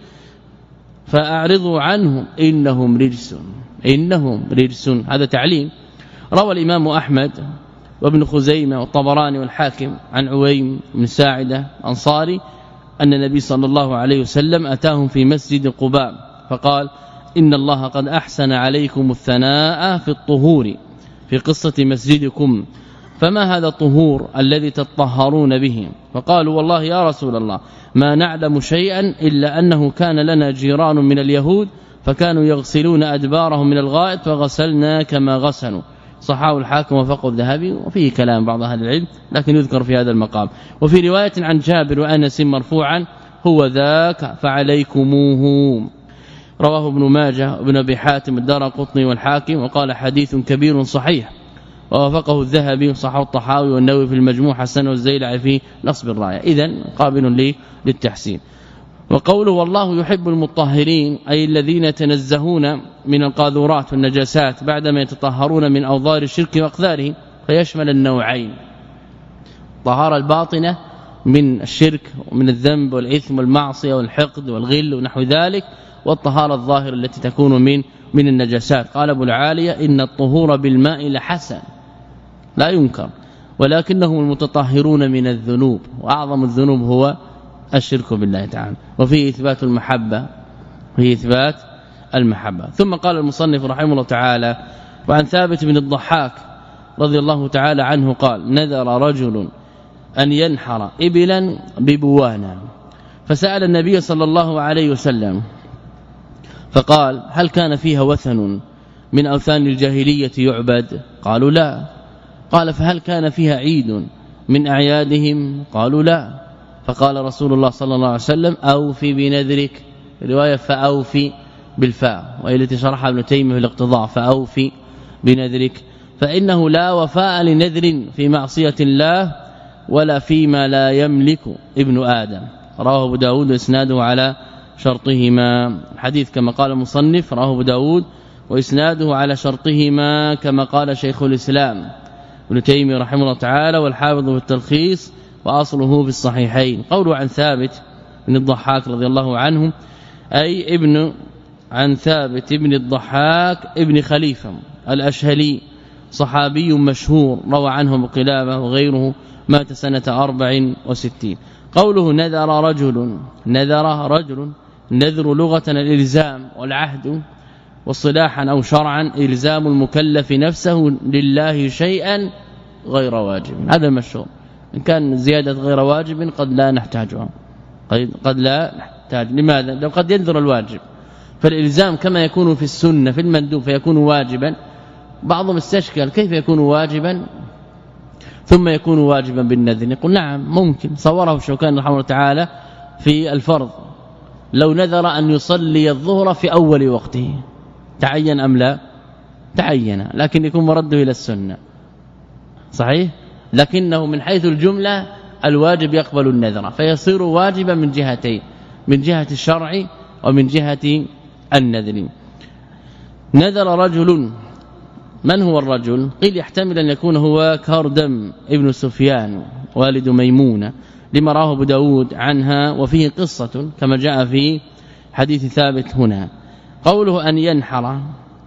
فأعرضوا عنهم إنهم رجس، إنهم رجس، هذا تعليم. روى الإمام أحمد وابن خزيمة والطبراني والحاكم عن عويم بن ساعدة أنصاري أن النبي صلى الله عليه وسلم أتاهم في مسجد قباء فقال: إن الله قد أحسن عليكم الثناء في الطهور في قصة مسجدكم، فما هذا الطهور الذي تطهرون به؟ فقالوا: والله يا رسول الله ما نعلم شيئا إلا أنه كان لنا جيران من اليهود فكانوا يغسلون أدبارهم من الغائط فغسلنا كما غسلوا. صححه الحاكم وفقه الذهبي، وفيه كلام بعض اهل العلم لكن يذكر في هذا المقام. وفي رواية عن جابر وأنس مرفوعا: هو ذاك فعليكموه. رواه ابن ماجه وابن ابي حاتم الدارقطني والحاكم، وقال حديث كبير صحيح، ووافقه الذهبي وصححه الطحاوي والنووي في المجموع، حسنه الزيلعي في نصب الرايه، اذن قابل لي للتحسين. وقوله والله يحب المطهرين أي الذين يتنزهون من القاذورات والنجاسات بعدما يتطهرون من أوضار الشرك وأقذاره، فيشمل النوعين: طهارة الباطنة من الشرك ومن الذنب والإثم والمعصية والحقد والغل ونحو ذلك، والطهارة الظاهرة التي تكون من من النجاسات. قال ابو العالية: إن الطهور بالماء لحسن لا ينكر، ولكنهم المتطهرون من الذنوب، وأعظم الذنوب هو الشرك بالله تعالى. وفيه إثبات المحبة، فيه إثبات المحبة. ثم قال المصنف رحمه الله تعالى: وعن ثابت بن الضحاك رضي الله تعالى عنه قال: نذر رجل أن ينحر إبلا ببوانا، فسأل النبي صلى الله عليه وسلم فقال: هل كان فيها وثن من أوثان الجاهلية يعبد؟ قالوا لا. قال: فهل كان فيها عيد من أعيادهم؟ قالوا لا. فقال رسول الله صلى الله عليه وسلم: أوفي بنذرك، رواية فأوفي بالفاء، وهي التي شرحها ابن تيمية في الاقتضاء: فأوفي بنذرك، فإنه لا وفاء لنذر في معصية الله ولا فيما لا يملك ابن آدم. رواه ابو داود واسناده على شرطهما. حديث كما قال المصنف رواه ابو داود واسناده على شرطهما كما قال شيخ الإسلام ابن تيمية رحمه الله تعالى والحافظ في التلخيص، وأصله في الصحيحين. قوله عن ثابت بن الضحاك رضي الله عنه أي ابن عن ثابت بن الضحاك ابن خليفة الأشهلي، صحابي مشهور، روى عنه ابو قلابة وغيره، مات سنة أربع وستين. قوله نذر رجل، نذر رجل، نذر لغة الإلزام والعهد، واصطلاحا أو شرعا إلزام المكلف نفسه لله شيئا غير واجب، هذا المشهور. إن كان زيادة غير واجب قد لا نحتاجها، قد لا نحتاج. لماذا؟ لو قد ينذر الواجب، فالإلزام كما يكون في السنة في المندوب فيكون واجبا. بعضهم استشكل كيف يكون واجبا ثم يكون واجبا بالنذر؟ يقول نعم ممكن. صوره الشوكاني رحمه الله تعالى في الفرض، لو نذر أن يصلي الظهر في أول وقته تعين أم لا؟ تعين، لكن يكون مرده إلى السنة صحيح، لكنه من حيث الجملة الواجب يقبل النذر، فيصير واجبا من جهتين، من جهة الشرع ومن جهة النذر. نذر رجل، من هو الرجل؟ قيل يحتمل أن يكون هو كاردم ابن سفيان والد ميمونة، لما راه ابو داود عنها، وفيه قصة كما جاء في حديث ثابت هنا. قوله أن ينحر،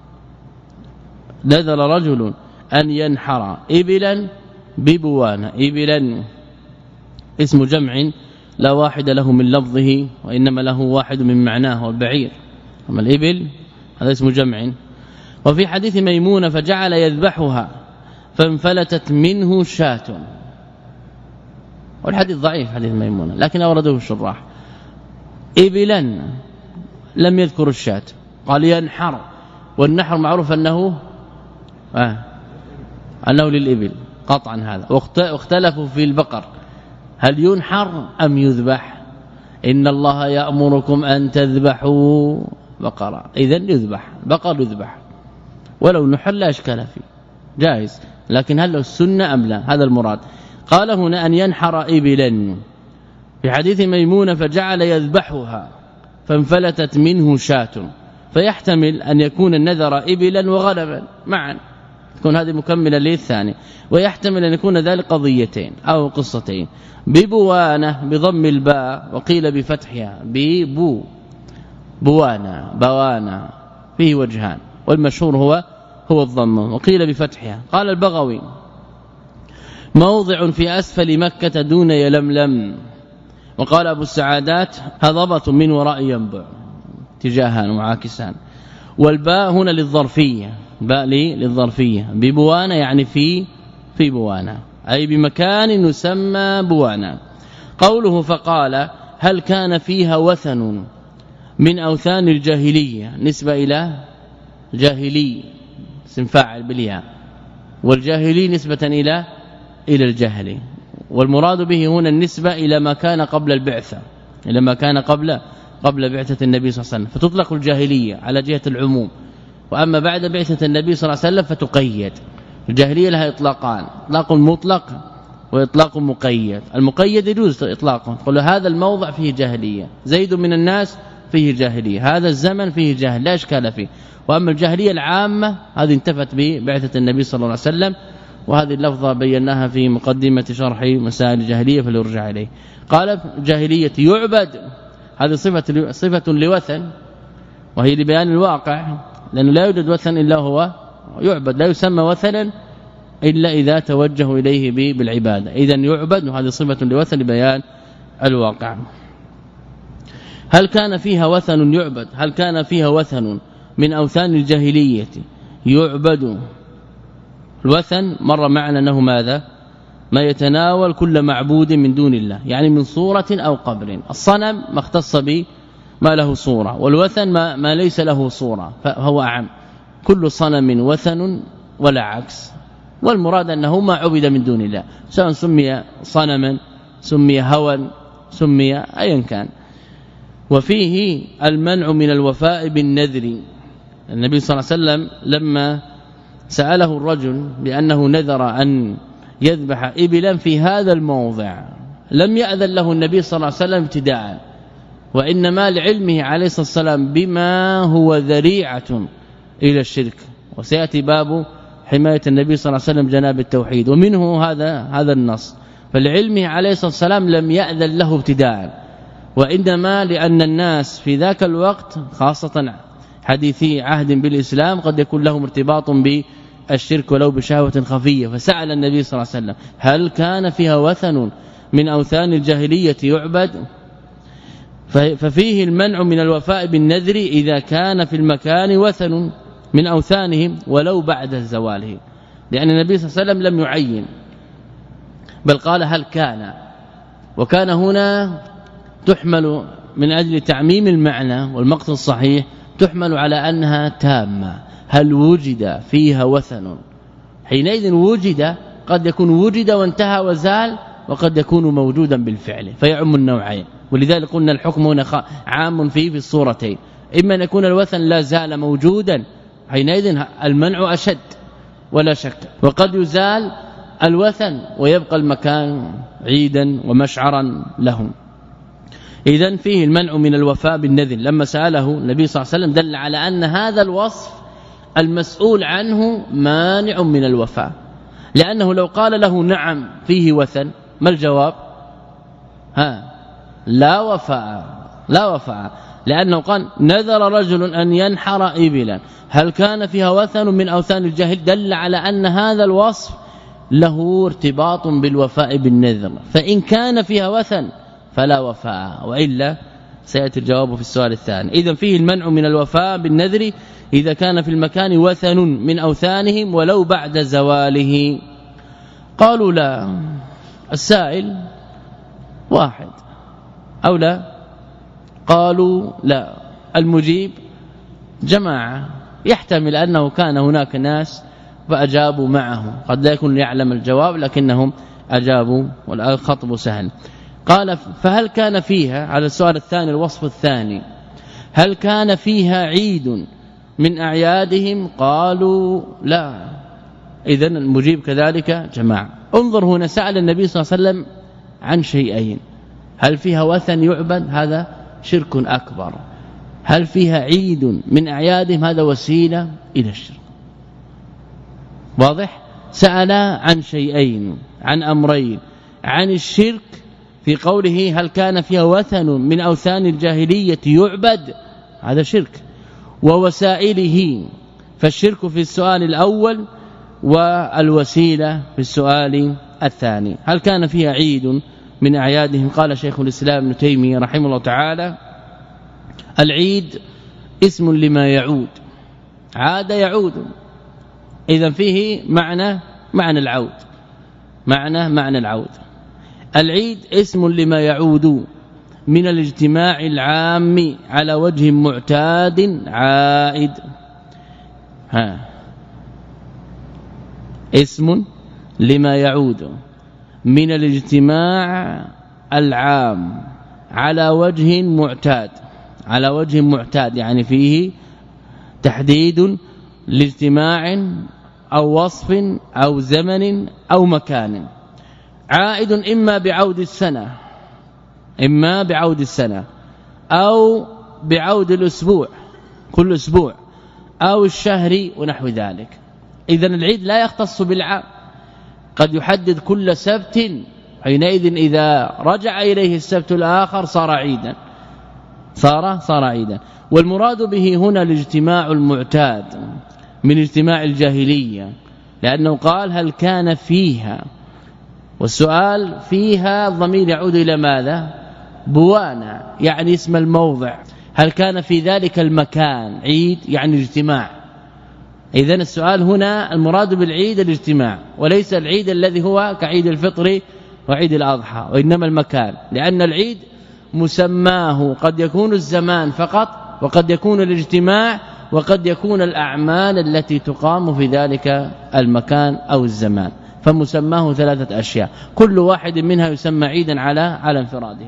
نذر رجل أن ينحر إبلا ببوانة. إبلا اسم جمع لا واحد له من لفظه، وإنما له واحد من معناه والبعير، أما الإبل هذا اسم جمع. وفي حديث ميمونة فجعل يذبحها فانفلتت منه شاة، والحديث ضعيف حديث ميمونة لكن أورده الشراح. إبلا لم يذكر الشاة، قال ينحر، والنحر معروف أنه آه أنه للإبل قطعا هذا. واختلفوا في البقر هل ينحر أم يذبح؟ إن الله يأمركم أن تذبحوا بقرة، إذن يذبح بقر، يذبح ولو نحر لا اشكال فيه جائز، لكن هل له السنة أم لا؟ هذا المراد. قال هنا أن ينحر إبلا، في حديث ميمونة فجعل يذبحها فانفلتت منه شاة، فيحتمل أن يكون النذر إبلا وغنما معا، تكون هذه مكملة للثاني، ويحتمل أن يكون ذلك قضيتين أو قصتين. ببوانة بضم الباء، وقيل بفتحها ببو بوانا بوانا، فيه وجهان، والمشهور هو هو الضم، وقيل بفتحها. قال البغوي موضع في أسفل مكة دون يلملم. وقال أبو السعادات هضبة من وراء ينبع، اتجاهان وعاكسان. والباء هنا للظرفية، باء للظرفية، ببوانا يعني في في بوانا، أي بمكان يسمى بوانا. قوله فقال هل كان فيها وثن من أوثان الجاهلية، نسبة إلى جاهلي اسم فاعل بالياء، والجاهلي نسبة إلى إلى الجهل، والمراد به هنا النسبة إلى ما كان قبل البعثة، إلى ما كان قبل قبل بعثة النبي صلى الله عليه وسلم، فتطلق الجاهلية على جهة العموم، وأما بعد بعثة النبي صلى الله عليه وسلم فتقيد. الجاهلية لها إطلاقان، إطلاق مطلق وإطلاق مقيد. المقيد يجوز إطلاقه، تقول هذا الموضع فيه جاهلية، زيد من الناس فيه جاهلية، هذا الزمن فيه جاهل لا إشكال فيه. وأما الجاهلية العامة هذه انتفت ببعثة النبي صلى الله عليه وسلم، وهذه اللفظة بيناها في مقدمة شرح مسائل الجاهلية فليرجع إليه. قال جاهلية يعبد، هذه صفة صفة لوثن، وهي لبيان الواقع، لأنه لا يوجد وثن إلا هو يعبد، لا يسمى وثنا إلا إذا توجه إليه بالعبادة، إذن يعبد، وهذه صفة لوثن لبيان الواقع. هل كان فيها وثن يعبد، هل كان فيها وثن من أوثان الجاهلية يعبد؟ الوثن مر معنا أنه ماذا؟ ما يتناول كل معبود من دون الله، يعني من صورة أو قبر. الصنم ما اختص به ما له صورة، والوثن ما, ما ليس له صورة، فهو أعم، كل صنم وثن ولا عكس. والمراد أنه ما عبد من دون الله، سواء سمي صنما سمي هوا سمي أيا كان. وفيه المنع من الوفاء بالنذر. النبي صلى الله عليه وسلم لما سأله الرجل بأنه نذر أن يذبح إبلا في هذا الموضع، لم يأذن له النبي صلى الله عليه وسلم ابتداء، وإنما لعلمه عليه الصلاة والسلام بما هو ذريعة إلى الشرك، وسيأتي باب حماية النبي صلى الله عليه وسلم جناب التوحيد، ومنه هذا هذا النص. فلعلمه عليه الصلاة والسلام لم يأذن له ابتداء، وإنما لأن الناس في ذاك الوقت خاصة حديثي عهد بالإسلام قد يكون لهم ارتباط بالشرك ولو بشهوة خفية، فسأل النبي صلى الله عليه وسلم هل كان فيها وثن من أوثان الجاهلية يعبد؟ ففيه المنع من الوفاء بالنذر إذا كان في المكان وثن من أوثانهم ولو بعد زواله، لأن النبي صلى الله عليه وسلم لم يعين، بل قال هل كان، وكان هنا تحمل من أجل تعميم المعنى، والمقصد الصحيح تحمل على أنها تامة. هل وجد فيها وثن؟ حينئذ وجد قد يكون وجد وانتهى وزال وقد يكون موجودا بالفعل فيعم النوعين. ولذلك قلنا الحكم هنا عام فيه في الصورتين، إما أن يكون الوثن لا زال موجودا حينئذ المنع أشد ولا شك، وقد يزال الوثن ويبقى المكان عيدا ومشعرا لهم. إذن فيه المنع من الوفاء بالنذر. لما سأله النبي صلى الله عليه وسلم دل على أن هذا الوصف المسؤول عنه مانع من الوفاء، لأنه لو قال له نعم فيه وثن ما الجواب؟ ها لا وفاء لا وفاء، لأنه قال نذر رجل أن ينحر إبلا هل كان فيها وثن من أوثان الجاهل، دل على أن هذا الوصف له ارتباط بالوفاء بالنذر، فإن كان فيها وثن فلا وفاء، وإلا سيأتي الجواب في السؤال الثاني. إذن فيه المنع من الوفاء بالنذر إذا كان في المكان وثن من أوثانهم ولو بعد زواله. قالوا لا، السائل واحد أو لا؟ قالوا لا، المجيب جماعة، يحتمل أنه كان هناك ناس فأجابوا معه، قد لا يكون يعلم الجواب لكنهم أجابوا والخطب سهل. قال فهل كان فيها، على السؤال الثاني الوصف الثاني، هل كان فيها عيد من أعيادهم؟ قالوا لا. إذن المجيب كذلك جماعة. انظر هنا سأل النبي صلى الله عليه وسلم عن شيئين، هل فيها وثن يعبد؟ هذا شرك أكبر. هل فيها عيد من أعيادهم؟ هذا وسيلة إلى الشرك. واضح؟ سأل عن شيئين، عن أمرين، عن الشرك في قوله هل كان فيها وثن من أوثان الجاهلية يعبد، هذا شرك، ووسائله، فالشرك في السؤال الأول والوسيلة في السؤال الثاني. هل كان فيها عيد من أعيادهم؟ قال شيخ الإسلام ابن تيمية رحمه الله تعالى العيد اسم لما يعود، عاد يعود، إذا فيه معنى معنى العود، معنى معنى العود. العيد اسم لما يعود من الاجتماع العام على وجه معتاد عائد. ها اسم لما يعود من الاجتماع العام على وجه معتاد، على وجه معتاد يعني فيه تحديد لاجتماع أو وصف أو زمن أو مكان، عائد إما بعود السنة إما بعود السنة أو بعود الأسبوع كل أسبوع أو الشهر ونحو ذلك. إذن العيد لا يختص بالعام، قد يحدد كل سبت، حينئذ إذا رجع إليه السبت الآخر صار عيدا صار صار عيدا. والمراد به هنا الاجتماع المعتاد من اجتماع الجاهلية، لأنه قال هل كان فيها، والسؤال فيها الضمير يعود إلى ماذا؟ بوانا يعني اسم الموضع، هل كان في ذلك المكان عيد يعني اجتماع. إذن السؤال هنا المراد بالعيد الاجتماع، وليس العيد الذي هو كعيد الفطر وعيد الأضحى، وإنما المكان، لأن العيد مسماه قد يكون الزمان فقط، وقد يكون الاجتماع، وقد يكون الأعمال التي تقام في ذلك المكان أو الزمان، فمسماه ثلاثة أشياء كل واحد منها يسمى عيدا على على انفراده.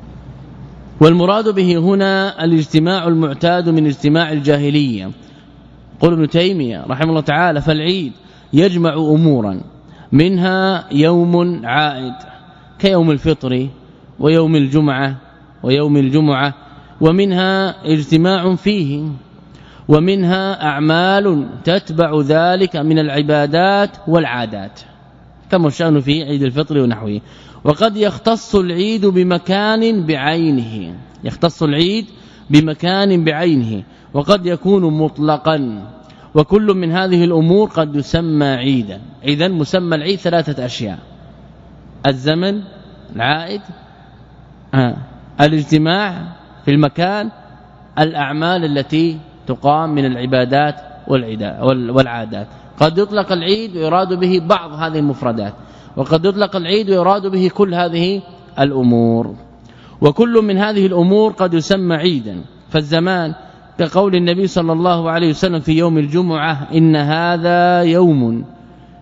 والمراد به هنا الاجتماع المعتاد من اجتماع الجاهلية. قال ابن تيمية رحمه الله تعالى فالعيد يجمع أمورا، منها يوم عائد كيوم الفطر ويوم الجمعة ويوم الجمعة، ومنها اجتماع فيه، ومنها أعمال تتبع ذلك من العبادات والعادات كما شأن في عيد الفطر ونحوه. وقد يختص العيد بمكان بعينه، يختص العيد بمكان بعينه، وقد يكون مطلقا، وكل من هذه الأمور قد يسمى عيدا. إذن مسمى العيد ثلاثة أشياء: الزمن العائد، آه. الاجتماع في المكان، الأعمال التي تقام من العبادات والعادات. قد يطلق العيد ويراد به بعض هذه المفردات، وقد يطلق العيد ويراد به كل هذه الأمور، وكل من هذه الأمور قد يسمى عيدا. فالزمان كقول النبي صلى الله عليه وسلم في يوم الجمعة إن هذا يوم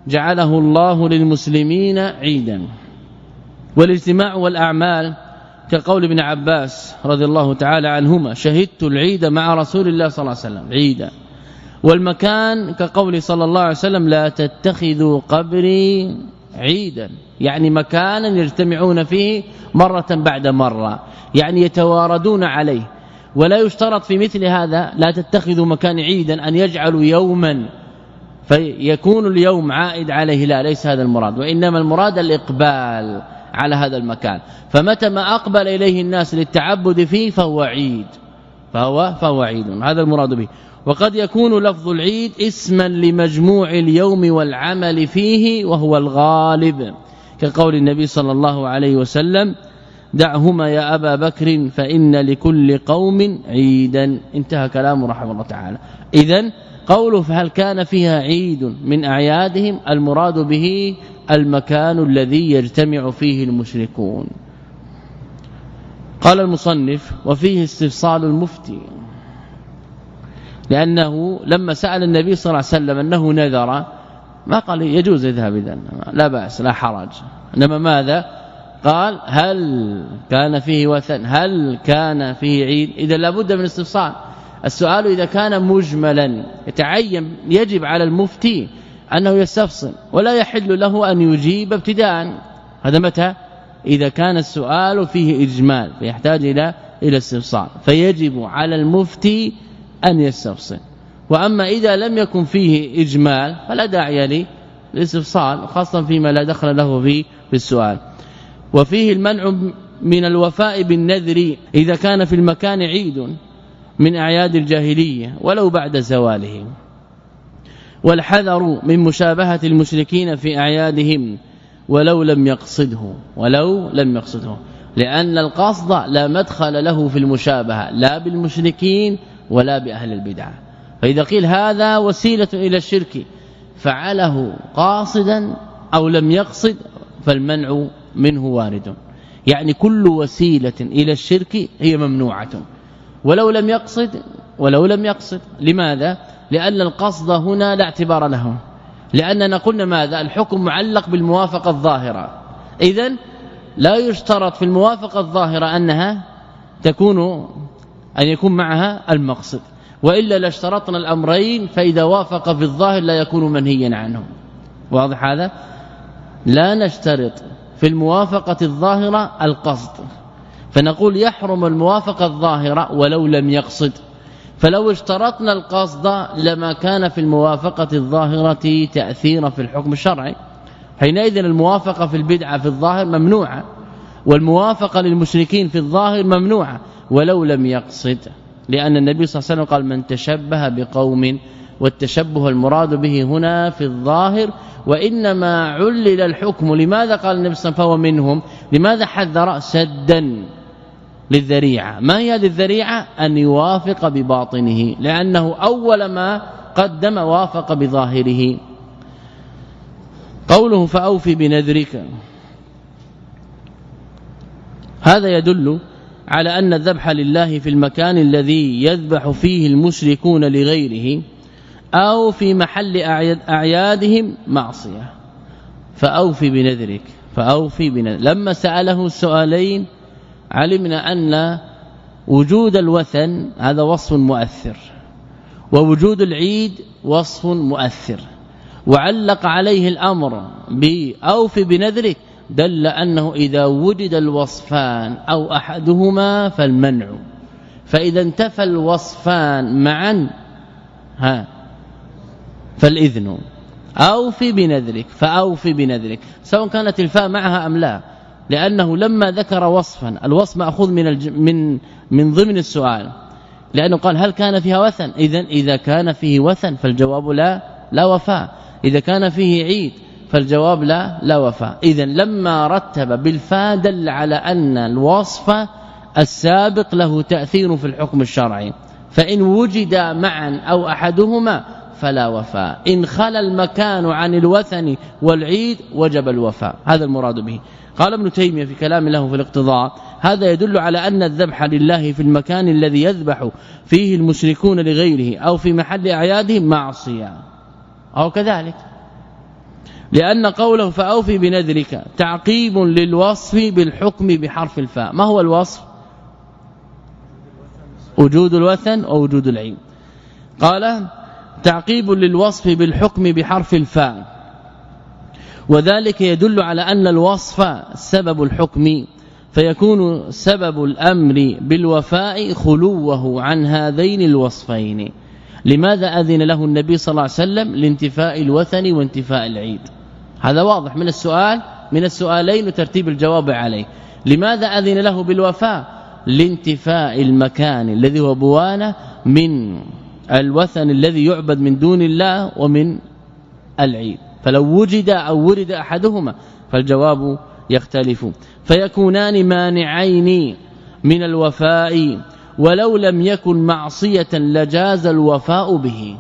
جعله الله للمسلمين عيدا. والاجتماع والأعمال كقول ابن عباس رضي الله تعالى عنهما شهدت العيد مع رسول الله صلى الله عليه وسلم عيدا. والمكان كقول صلى الله عليه وسلم لا تتخذوا قبري عيدا، يعني مكانا يجتمعون فيه مرة بعد مرة، يعني يتواردون عليه. ولا يشترط في مثل هذا لا تتخذوا مكان عيدا أن يجعلوا يوما فيكون اليوم عائد عليه، لا ليس هذا المراد، وإنما المراد الإقبال على هذا المكان. فمتى ما أقبل إليه الناس للتعبد فيه فهو عيد، فهو فهو عيد، هذا المراد به. وقد يكون لفظ العيد اسما لمجموع اليوم والعمل فيه وهو الغالب، كقول النبي صلى الله عليه وسلم دعهما يا أبا بكر فإن لكل قوم عيدا. انتهى كلامه رحمه الله تعالى. إذن قوله فهل كان فيها عيد من أعيادهم المراد به المكان الذي يجتمع فيه المشركون. قال المصنف وفيه استفصال المفتي، لأنه لما سأل النبي صلى الله عليه وسلم أنه نذر ما قال يجوز يذهب إذن لا بأس لا حرج، إنما ماذا قال هل كان فيه وثن، هل كان فيه عيد. إذا لابد من استفصال. السؤال إذا كان مجملا يتعين يجب على المفتي أنه يستفصل، ولا يحل له أن يجيب ابتداء. هذا متى إذا كان السؤال فيه إجمال فيحتاج إلى إلى استفصال، فيجب على المفتي أن يستفصل. وأما إذا لم يكن فيه إجمال فلا داعي للاستفصال، خاصة فيما لا دخل له فيه في السؤال. وفيه المنع من الوفاء بالنذر إذا كان في المكان عيد من أعياد الجاهلية ولو بعد زواله. والحذر من مشابهة المشركين في أعيادهم ولو لم يقصده ولو لم يقصده لأن القصد لا مدخل له في المشابهة لا بالمشركين ولا بأهل البدع. فإذا قيل هذا وسيلة إلى الشرك فعله قاصدا أو لم يقصد فالمنع منه وارد، يعني كل وسيلة إلى الشرك هي ممنوعة ولو لم يقصد ولو لم يقصد. لماذا؟ لأن القصد هنا لا اعتبار له، لأننا قلنا ماذا الحكم معلق بالموافقة الظاهرة. إذن لا يشترط في الموافقة الظاهرة أنها تكون أن يكون معها المقصد، وإلا لاشترطنا الأمرين، فإذا وافق في الظاهر لا يكون منهيا عنه. واضح هذا؟ لا نشترط في الموافقة الظاهرة القصد، فنقول يحرم الموافقة الظاهرة ولو لم يقصد. فلو اشترطنا القصد لما كان في الموافقة الظاهرة تأثيرا في الحكم الشرعي، حينئذ الموافقة في البدعة في الظاهر ممنوعة، والموافقة للمشركين في الظاهر ممنوعة ولو لم يقصد، لأن النبي صلى الله عليه وسلم قال من تشبه بقوم، والتشبه المراد به هنا في الظاهر. وإنما علل الحكم، لماذا قال النبي صلى الله عليه وسلم فهو منهم؟ لماذا حذر؟ سدا للذريعة. ما هي هذه الذريعة؟ أن يوافق بباطنه، لأنه أول ما قدم وافق بظاهره. قوله فأوفي بنذرك، هذا يدل على أن الذبح لله في المكان الذي يذبح فيه المشركون لغيره أو في محل أعيادهم معصية. فأوفي بنذرك، فأوفي بنذرك. لما سأله السؤالين علمنا أن وجود الوثن هذا وصف مؤثر، ووجود العيد وصف مؤثر، وعلق عليه الأمر بأوفي بنذرك دل أنه إذا وجد الوصفان أو أحدهما فالمنع، فإذا انتفى الوصفان معا ها فالإذن. أوفي بنذرك، فأوفي بنذرك، سواء كانت الفاء معها أم لا، لأنه لما ذكر وصفا، الوصف مأخوذ من الج... من من ضمن السؤال، لأنه قال هل كان فيها وثن، إذن إذا كان فيه وثن فالجواب لا لا وفاء، إذا كان فيه عيد فالجواب لا لا وفاء. إذن لما رتب بالفاء دل على أن الوصف السابق له تأثير في الحكم الشرعي، فإن وجد معا أو أحدهما فلا وفاء، إن خلا المكان عن الوثن والعيد وجب الوفاء. هذا المراد به. قال ابن تيمية في كلام له في الاقتضاء هذا يدل على أن الذبح لله في المكان الذي يذبح فيه المشركون لغيره أو في محل أعيادهم معصية، أو كذلك. لأن قوله فأوفي بنذرك تعقيب للوصف بالحكم بحرف الفاء. ما هو الوصف؟ وجود الوثن أو وجود العين. قال تعقيب للوصف بالحكم بحرف الفاء، وذلك يدل على أن الوصف سبب الحكم، فيكون سبب الأمر بالوفاء خلوه عن هذين الوصفين. لماذا أذن له النبي صلى الله عليه وسلم لانتفاء الوثن وانتفاء العيد؟ هذا واضح من السؤال من السؤالين وترتيب الجواب عليه. لماذا أذن له بالوفاء؟ لانتفاء المكان الذي هو بوانه من الوثن الذي يعبد من دون الله ومن العيد، فلو وجد أو ورد أحدهما فالجواب يختلف، فيكونان مانعين من الوفاء، ولو لم يكن معصية لجاز الوفاء به.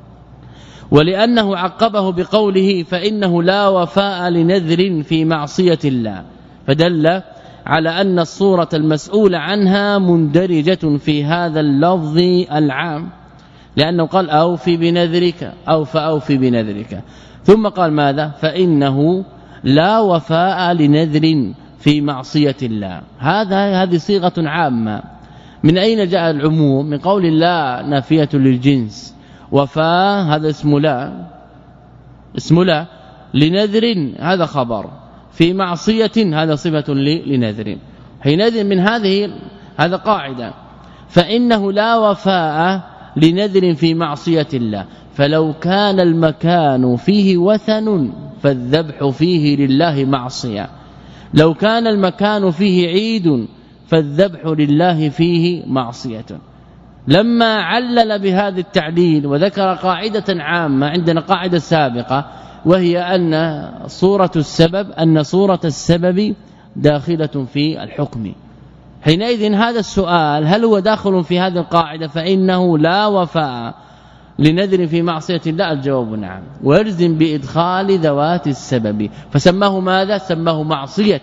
ولأنه عقبه بقوله فإنه لا وفاء لنذر في معصية الله، فدل على أن الصورة المسؤولة عنها مندرجة في هذا اللفظ العام، لأنه قال أوفي بنذرك أو فأوفي بنذرك، ثم قال ماذا؟ فإنه لا وفاء لنذر في معصية الله. هذا هذه صيغة عامة. من أين جاء العموم؟ من قول الله نافية للجنس، وفاء هذا اسم لا اسم لا لنذر هذا خبر، في معصية هذا صفة لنذر. حينئذ من هذه هذا قاعدة، فإنه لا وفاء لنذر في معصية الله، فلو كان المكان فيه وثن فالذبح فيه لله معصية، لو كان المكان فيه عيد فالذبح لله فيه معصية. لما علل بهذا التعليل وذكر قاعدة عامة عندنا قاعدة سابقة، وهي أن صورة السبب أن صورة السبب داخلة في الحكم. حينئذ هذا السؤال هل هو داخل في هذه القاعدة فإنه لا وفاء لنذر في معصية الله؟ الجواب نعم، ويلزم بإدخال ذوات السبب، فسماه ماذا؟ سماه معصية،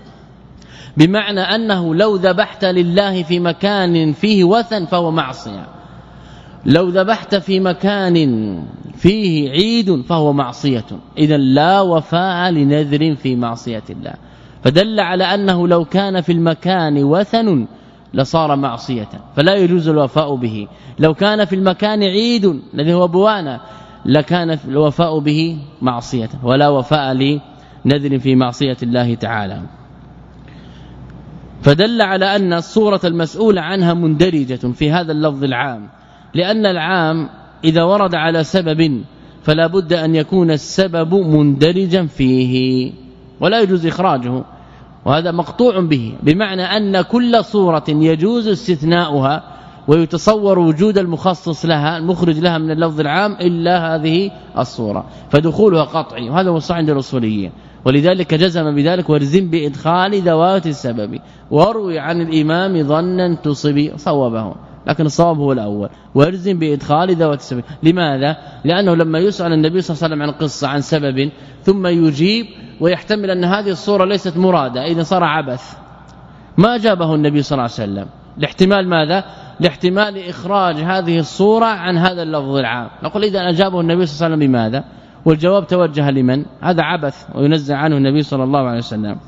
بمعنى أنه لو ذبحت لله في مكان فيه وثن فهو معصية، لو ذبحت في مكان فيه عيد فهو معصية. إذا لا وفاء لنذر في معصية الله، فدل على أنه لو كان في المكان وثن لصار معصية فلا يجوز الوفاء به، لو كان في المكان عيد الذي هو بوانا لكان الوفاء به معصية، ولا وفاء لنذر في معصية الله تعالى. فدل على أن الصورة المسؤولة عنها مندرجة في هذا اللفظ العام، لأن العام إذا ورد على سبب فلا بد أن يكون السبب مندرجا فيه ولا يجوز إخراجه، وهذا مقطوع به، بمعنى أن كل صورة يجوز استثناؤها ويتصور وجود المخصص لها المخرج لها من اللفظ العام إلا هذه الصورة، فدخولها قطعي، وهذا هو الصحيح عند الأصوليين، ولذلك جزم بذلك وارزم بإدخال ذوات السبب. وروي عن الإمام ظنا تصبي صوبه، لكن الصواب هو الأول، وارزم بإدخال ذوات السبب. لماذا؟ لأنه لما يسأل النبي صلى الله عليه وسلم عن قصة عن سبب ثم يجيب ويحتمل أن هذه الصورة ليست مرادة، إذن صار عبث، ما أجابه النبي صلى الله عليه وسلم لاحتمال ماذا؟ لاحتمال إخراج هذه الصورة عن هذا اللفظ العام. نقول إذا أجابه النبي صلى الله عليه وسلم بماذا؟ والجواب توجه لمن؟ هذا عبث وينزع عنه النبي صلى الله عليه وسلم،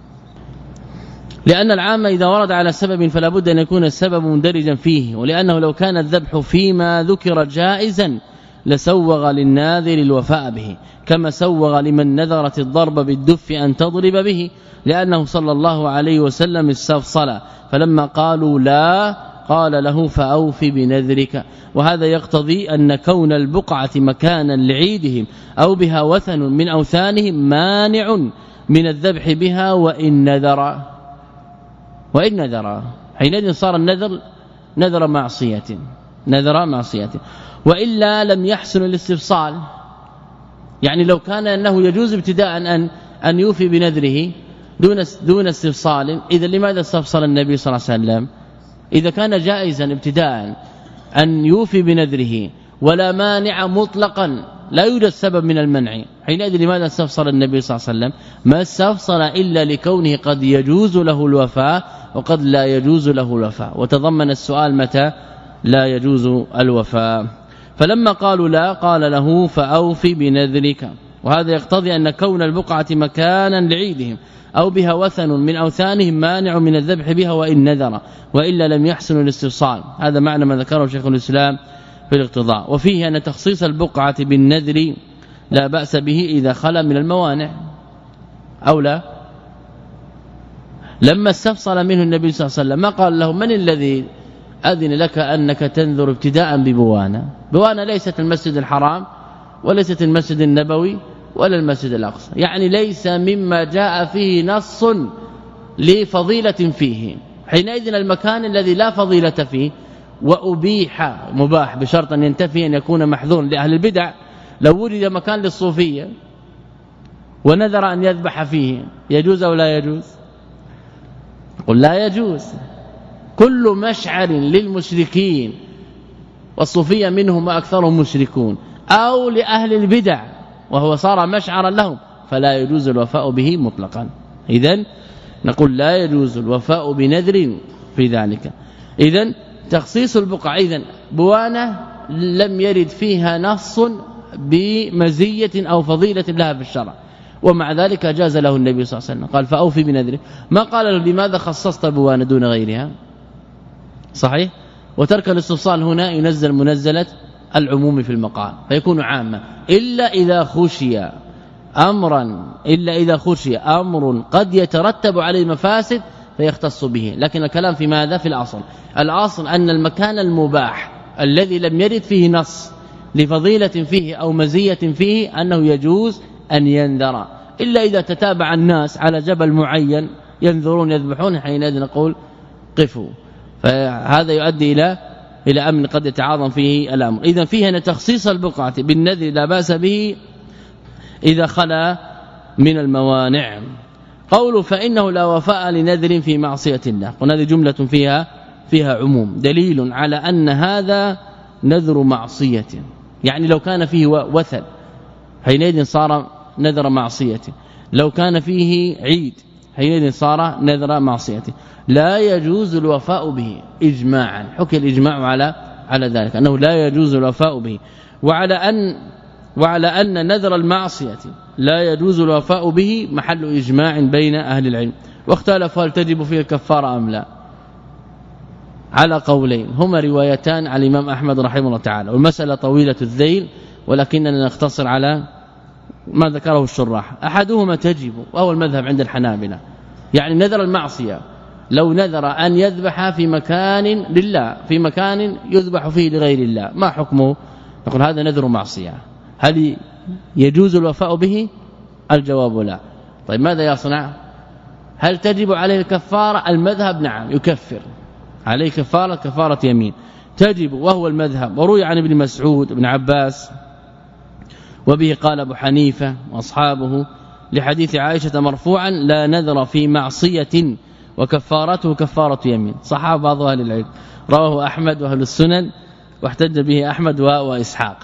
لأن العام إذا ورد على سبب فلا بد أن يكون السبب مندرجا فيه، ولأنه لو كان الذبح فيما ذكر جائزا لسوغ للناذر الوفاء به، كما سوغ لمن نذرت الضرب بالدف أن تضرب به، لأنه صلى الله عليه وسلم استفصل، فلما قالوا لا قال له فأوفي بنذرك. وهذا يقتضي أن كون البقعة مكانا لعيدهم أو بها وثن من أوثانهم مانع من الذبح بها وإن نذر وإن نذر حينئذ صار النذر نذر معصية نذر معصية وإلا لم يحسن الاستفصال. يعني لو كان أنه يجوز ابتداء أن أن يوفي بنذره دون دون استفصال، إذا لماذا استفصل النبي صلى الله عليه وسلم؟ إذا كان جائزا ابتداء أن يوفي بنذره ولا مانع مطلقا لا يوجد سبب من المنع، حينئذ لماذا استفصل النبي صلى الله عليه وسلم؟ ما استفصل إلا لكونه قد يجوز له الوفاء وقد لا يجوز له الوفاء، وتضمن السؤال متى لا يجوز الوفاء. فلما قالوا لا قال له فأوفي بنذرك، وهذا يقتضي أن كون البقعة مكانا لعيدهم أو بها وثن من أوثانهم مانع من الذبح بها وإن نذر وإلا لم يحسن الاستفصال. هذا معنى ما ذكره شيخ الإسلام في الاقتضاء. وفيه أن تخصيص البقعة بالنذر لا بأس به إذا خلا من الموانع أو لا. لما استفصل منه النبي صلى الله عليه وسلم ما قال له من الذي أذن لك أنك تنذر ابتداء ببوانا؟ بوانا ليست المسجد الحرام وليست المسجد النبوي ولا المسجد الأقصى، يعني ليس مما جاء فيه نص لفضيلة فيه. حينئذ المكان الذي لا فضيلة فيه وأبيح مباح بشرط أن ينتفي أن يكون محظور لأهل البدع، لو وجد مكان للصوفية ونذر أن يذبح فيه يجوز أو لا يجوز؟ قل لا يجوز. كل مشعر للمشركين والصوفية منهم وأكثرهم مشركون أو لأهل البدع وهو صار مشعرا لهم فلا يجوز الوفاء به مطلقا. إذن نقول لا يجوز الوفاء بنذر في ذلك. إذن تخصيص البقعة إذن بوانة لم يرد فيها نص بمزية أو فضيلة لها في الشرع، ومع ذلك جاز له النبي صلى الله عليه وسلم قال فأوفي بنذره. ما قال له لماذا خصصت بوانة دون غيرها؟ صحيح. وترك الاستفصال هنا ينزل منزلة العموم في المقال فيكون عاما إلا إذا خشي أمرا إلا إذا خشي أمر قد يترتب عليه مفاسد فيختص به. لكن الكلام في ماذا؟ في الأصل. الأصل أن المكان المباح الذي لم يرد فيه نص لفضيلة فيه أو مزية فيه أنه يجوز أن ينذر، إلا إذا تتابع الناس على جبل معين ينذرون يذبحون حينئذ نقول قفوا، فهذا يؤدي إلى إلى أمن قد يتعاظم فيه الأمر. إذا فيه أن تخصيص البقعة بالنذر لا بأس به إذا خلا من الموانع. قول فإنه لا وفاء لنذر في معصية الله، قلنا هذه جملة فيها فيها عموم دليل على أن هذا نذر معصية، يعني لو كان فيه وثن حينئذ صار نذر معصية، لو كان فيه عيد حينئذ صار نذر معصية، لا يجوز الوفاء به إجماعا. حكي الإجماع على على ذلك أنه لا يجوز الوفاء به، وعلى أن وعلى أن نذر المعصية لا يجوز الوفاء به محل إجماع بين أهل العلم. واختلفوا هل تجب فيه الكفارة أم لا على قولين، هما روايتان عن الإمام أحمد رحمه الله تعالى، والمسألة طويلة الذيل ولكننا نختصر على ما ذكره الشراح. أحدهما تجب وهو المذهب عند الحنابلة، يعني نذر المعصية لو نذر أن يذبح في مكان لله في مكان يذبح فيه لغير الله ما حكمه؟ نقول هذا نذر معصية، هل يجوز الوفاء به؟ الجواب لا. طيب ماذا يصنع؟ هل تجب عليه الكفارة؟ المذهب نعم يكفر عليه كفارة كفارة يمين تجب وهو المذهب. وروي عن ابن مسعود ابن عباس وبه قال ابو حنيفة واصحابه لحديث عائشة مرفوعا لا نذر في معصية وكفارته كفارة يمين، صحابه بعض اهل العلم، رواه احمد واهل السنن واحتج به احمد واسحاق.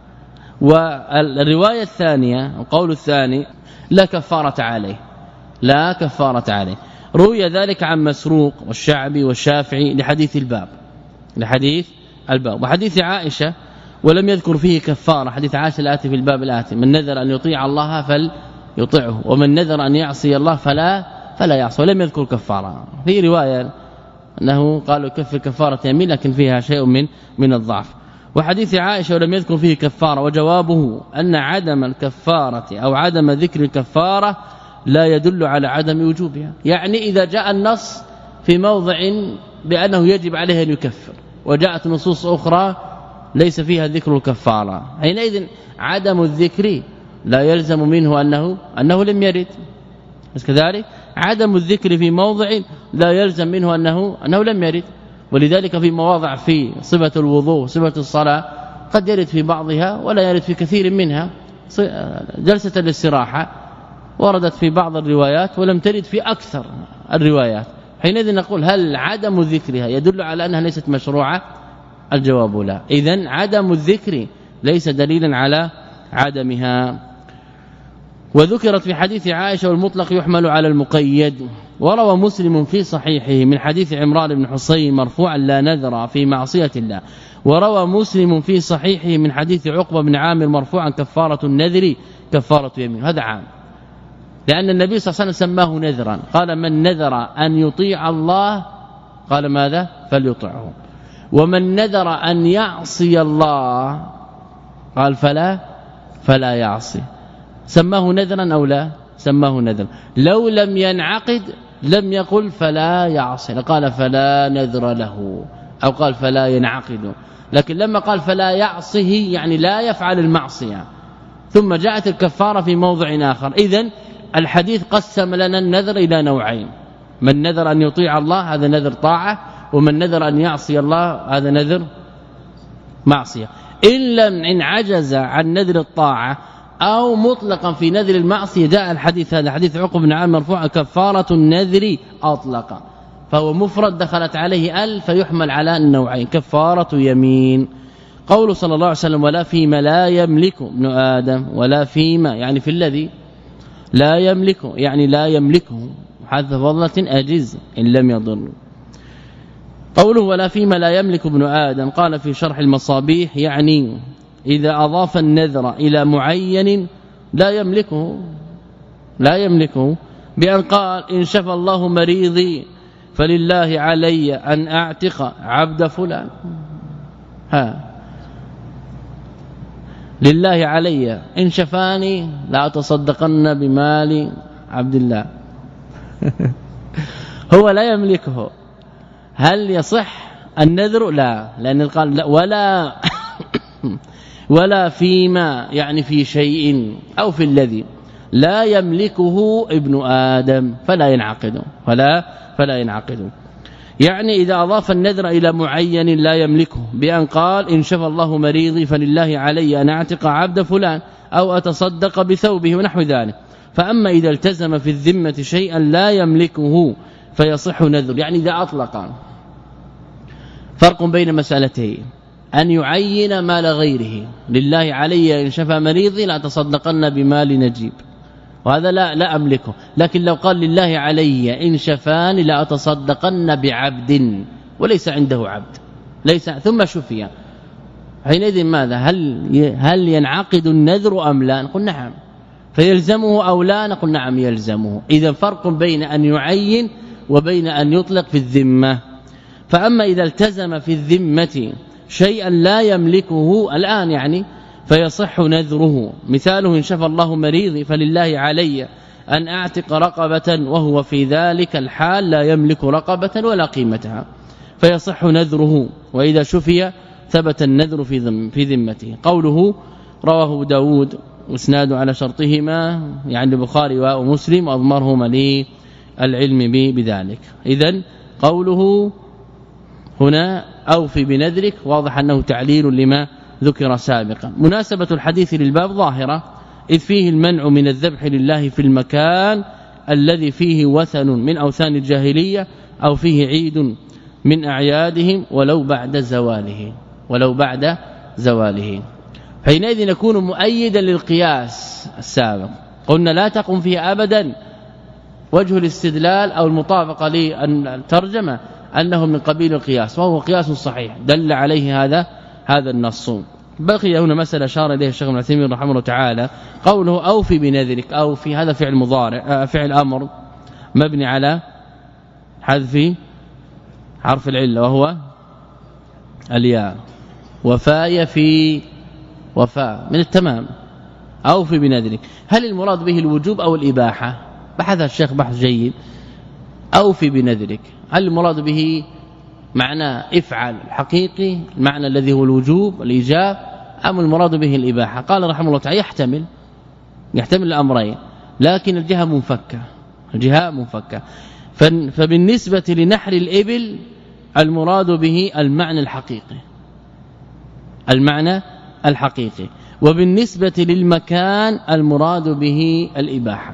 والروايه الثانيه القول الثاني لا كفارة عليه لا كفارة عليه. روي ذلك عن مسروق والشعبي والشافعي لحديث الباب لحديث الباب وحديث عائشة ولم يذكر فيه كفارة، حديث عائشة الآتي في الباب الآتي من نذر أن يطيع الله فليطيعه ومن نذر أن يعصي الله فلا فلا يعصي، ولم يذكر كفارة. في رواية أنه قالوا كفر كفارة يمين لكن فيها شيء من من الضعف. وحديث عائشة ولم يذكر فيه كفارة، وجوابه أن عدم الكفارة أو عدم ذكر الكفارة لا يدل على عدم وجوبها، يعني إذا جاء النص في موضع بأنه يجب عليه أن يكفر وجاءت نصوص أخرى ليس فيها ذكر الكفارة، حينئذ عدم الذكر لا يلزم منه أنه أنه لم يرد، بس كذلك عدم الذكر في موضع لا يلزم منه أنه أنه لم يرد. ولذلك في مواضع في صفة الوضوء صفة الصلاة قد يرد في بعضها ولا يرد في كثير منها. جلسة الاستراحة وردت في بعض الروايات ولم ترد في أكثر الروايات، حينئذ نقول هل عدم ذكرها يدل على أنها ليست مشروعة؟ الجواب لا. إذن عدم الذكر ليس دليلا على عدمها. وذكرت في حديث عائشة والمطلق يحمل على المقيد. وروى مسلم في صحيحه من حديث عمران بن حصين مرفوعا لا نذر في معصية الله وروى مسلم في صحيحه من حديث عقبة بن عامر مرفوعا كفارة النذر كفارة يمين. هذا عام، لأن النبي صلى الله عليه وسلم سماه نذرا، قال من نذر أن يطيع الله قال ماذا فليطعه، ومن نذر أن يعصي الله قال فلا فلا يعصي. سماه نذرا أو لا؟ سماه نذرا. لو لم ينعقد لم يقل فلا يعصي، قال فلا نذر له أو قال فلا ينعقد، لكن لما قال فلا يعصيه يعني لا يفعل المعصية، ثم جاءت الكفارة في موضع آخر. إذن الحديث قسم لنا النذر إلى نوعين، من نذر أن يطيع الله هذا نذر طاعة، ومن نذر أن يعصي الله هذا نذر معصية. إن لم إن عجز عن نذر الطاعة أو مطلقا في نذر المعصية جاء الحديث هذا حديث عقبة بن عامر مرفوع كفارة النذر أطلق، فهو مفرد دخلت عليه ال فيحمل على النوعين كفارة يمين. قول صلى الله عليه وسلم ولا فيما لا يملك ابن آدم، ولا فيما يعني في الذي لا يملكه يعني لا يملكه حذف فضلة أجز إن لم يضر. قوله ولا فيما لا يملك ابن آدم قال في شرح المصابيح يعني إذا أضاف النذر إلى معين لا يملكه لا يملكه بأن قال إن شفى الله مريضي فلله علي أن أعتق عبد فلان، ها لله علي إن شفاني لا أتصدقن بمال عبد الله هو لا يملكه. هل يصح النذر؟ لا، لأن قال لا ولا ولا فيما يعني في شيء أو في الذي لا يملكه ابن آدم فلا ينعقد فلا فلا ينعقد. يعني إذا أضاف النذر إلى معين لا يملكه بأن قال إن شفى الله مريضي فلله علي أن أعتق عبد فلان أو أتصدق بثوبه ونحو ذلك. فأما إذا التزم في الذمة شيئا لا يملكه فيصح نذر، يعني إذا أطلق. فرق بين مسألتين، أن يعين مال غيره لله علي إن شفى مريضي لا تصدقن بمال نجيب، وهذا لا لا أملكه، لكن لو قال لله علي إن شفاني لا أتصدقن بعبد وليس عنده عبد ليس ثم شفي، حينئذ ماذا هل هل ينعقد النذر أم لا؟ نقول نعم. فيلزمه أو لا؟ نقول نعم يلزمه. إذا فرق بين أن يعين وبين أن يطلق في الذمة. فأما إذا التزم في الذمة شيئا لا يملكه الآن يعني فيصح نذره. مثاله إن شفى الله مريضي فلله علي أن أعتق رقبة وهو في ذلك الحال لا يملك رقبة ولا قيمتها فيصح نذره، وإذا شفي ثبت النذر في ذم في ذمته. قوله رواه داود واسناد على شرطهما يعني البخاري ومسلم أضمرهما للعلم بذلك. إذن قوله هنا أوفي بنذرك واضح أنه تعليل لما ذكر سابقا. مناسبة الحديث للباب ظاهرة، إذ فيه المنع من الذبح لله في المكان الذي فيه وثن من أوثان الجاهلية أو فيه عيد من أعيادهم ولو بعد زواله ولو بعد زواله حينئذ نكون مؤيدا للقياس السابق. قلنا لا تقوم فيه أبدا وجه الاستدلال أو المطابقة للترجمة أنه من قبيل القياس، وهو قياس صحيح دل عليه هذا هذا النص. بقي هنا مسألة أشار إليه الشيخ ابن عثيمين رحمه الله تعالى، قوله أوفي بنذرك، أو في هذا فعل مضارع فعل أمر مبني على حذف حرف العلة وهو الياء، وفاء في وفاء من التمام. أوفي بنذرك، هل المراد به الوجوب أو الإباحة؟ بحث الشيخ بحث جيد. أوفي بنذرك هل المراد به معنى افعل حقيقي المعنى الذي هو الوجوب والإيجاب، أم المراد به الإباحة؟ قال رحمه الله تعالى يحتمل يحتمل الأمرين، لكن الجهة منفكة الجهة منفكة. فبالنسبة لنحر الإبل المراد به المعنى الحقيقي المعنى الحقيقي، وبالنسبة للمكان المراد به الإباحة.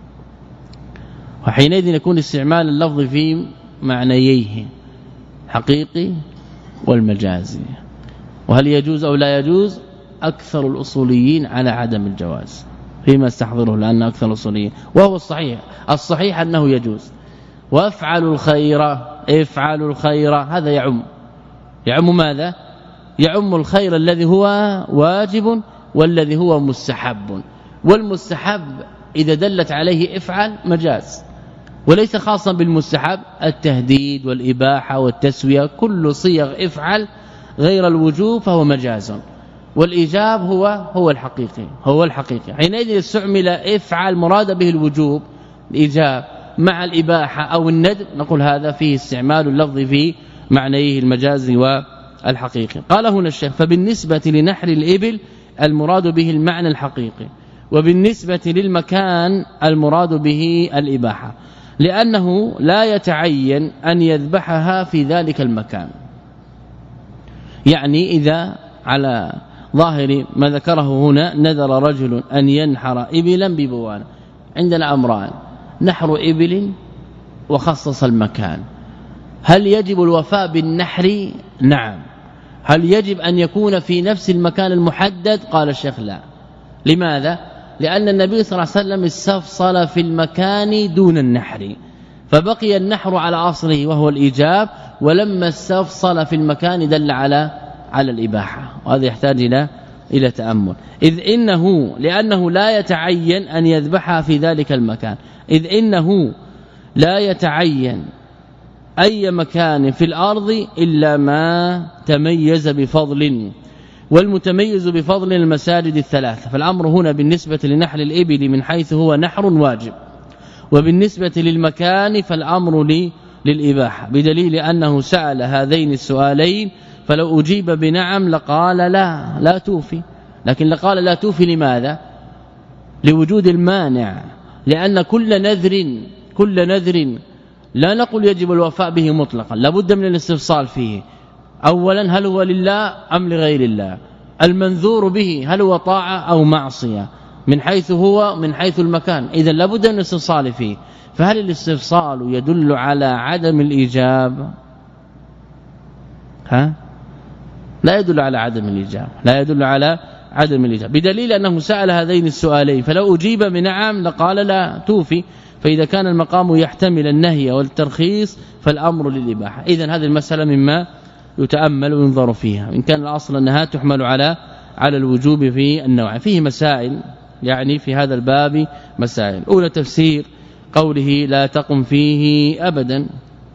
وحينئذ يكون استعمال اللفظ في معنييه حقيقي والمجازي. وهل يجوز أو لا يجوز؟ أكثر الأصوليين على عدم الجواز فيما استحضره، لأن أكثر الأصوليين وهو الصحيح الصحيح أنه يجوز. وافعلوا الخير افعلوا الخير هذا يعم يعم ماذا؟ يعم الخير الذي هو واجب والذي هو مستحب. والمستحب إذا دلت عليه افعل مجاز، وليس خاصا بالمستحب التهديد والإباحة والتسوية، كل صيغ افعل غير الوجوب فهو مجاز، والإيجاب هو هو الحقيقي هو الحقيقي حينئذ استعمل افعل مراد به الوجوب الإيجاب مع الإباحة أو الندب، نقول هذا فيه استعمال اللفظ في معنيه المجاز والحقيقي. قال هنا الشيخ فبالنسبة لنحر الإبل المراد به المعنى الحقيقي، وبالنسبة للمكان المراد به الإباحة، لأنه لا يتعين أن يذبحها في ذلك المكان. يعني إذا على ظاهر ما ذكره هنا نذر رجل أن ينحر إبلا ببوانة، عندنا أمران: نحر إبل وخصص المكان، هل يجب الوفاء بالنحر؟ نعم. هل يجب أن يكون في نفس المكان المحدد؟ قال الشيخ لا. لماذا؟ لأن النبي صلى الله عليه وسلم استفصل في المكان دون النحر، فبقي النحر على أصله وهو الإيجاب، ولما استفصل في المكان دل على على الإباحة، وهذا يحتاج إلى إلى تأمل. إذ إنه لأنه لا يتعين أن يذبحها في ذلك المكان، إذ إنه لا يتعين أي مكان في الأرض إلا ما تميز بفضل، والمتميز بفضل المساجد الثلاثة. فالأمر هنا بالنسبة لنحر الإبل من حيث هو نحر واجب، وبالنسبة للمكان فالأمر لي للإباحة، بدليل أنه سأل هذين السؤالين، فلو أجيب بنعم لقال لا لا توفي، لكن لقال لا توفي لماذا؟ لوجود المانع، لأن كل نذر كل نذر لا نقول يجب الوفاء به مطلقا، لابد من الاستفصال فيه. اولا هل هو لله ام لغير الله؟ المنذور به هل هو طاعه او معصيه؟ من حيث هو من حيث المكان، اذا لابد من الاستفصال فيه. فهل الاستفصال يدل على عدم الايجاب؟ ها لا يدل على عدم الايجاب، لا يدل على عدم الايجاب، بدليل انه سأل هذين السؤالين، فلو اجيب بنعم لقال لا توفي. فإذا كان المقام يحتمل النهي والترخيص فالأمر للإباحة. إذن هذه المسألة مما يتأمل وينظر فيها، إن كان الأصل أنها تحمل على على الوجوب في النوع. فيه مسائل يعني في هذا الباب مسائل. أولى تفسير قوله لا تقم فيه أبدا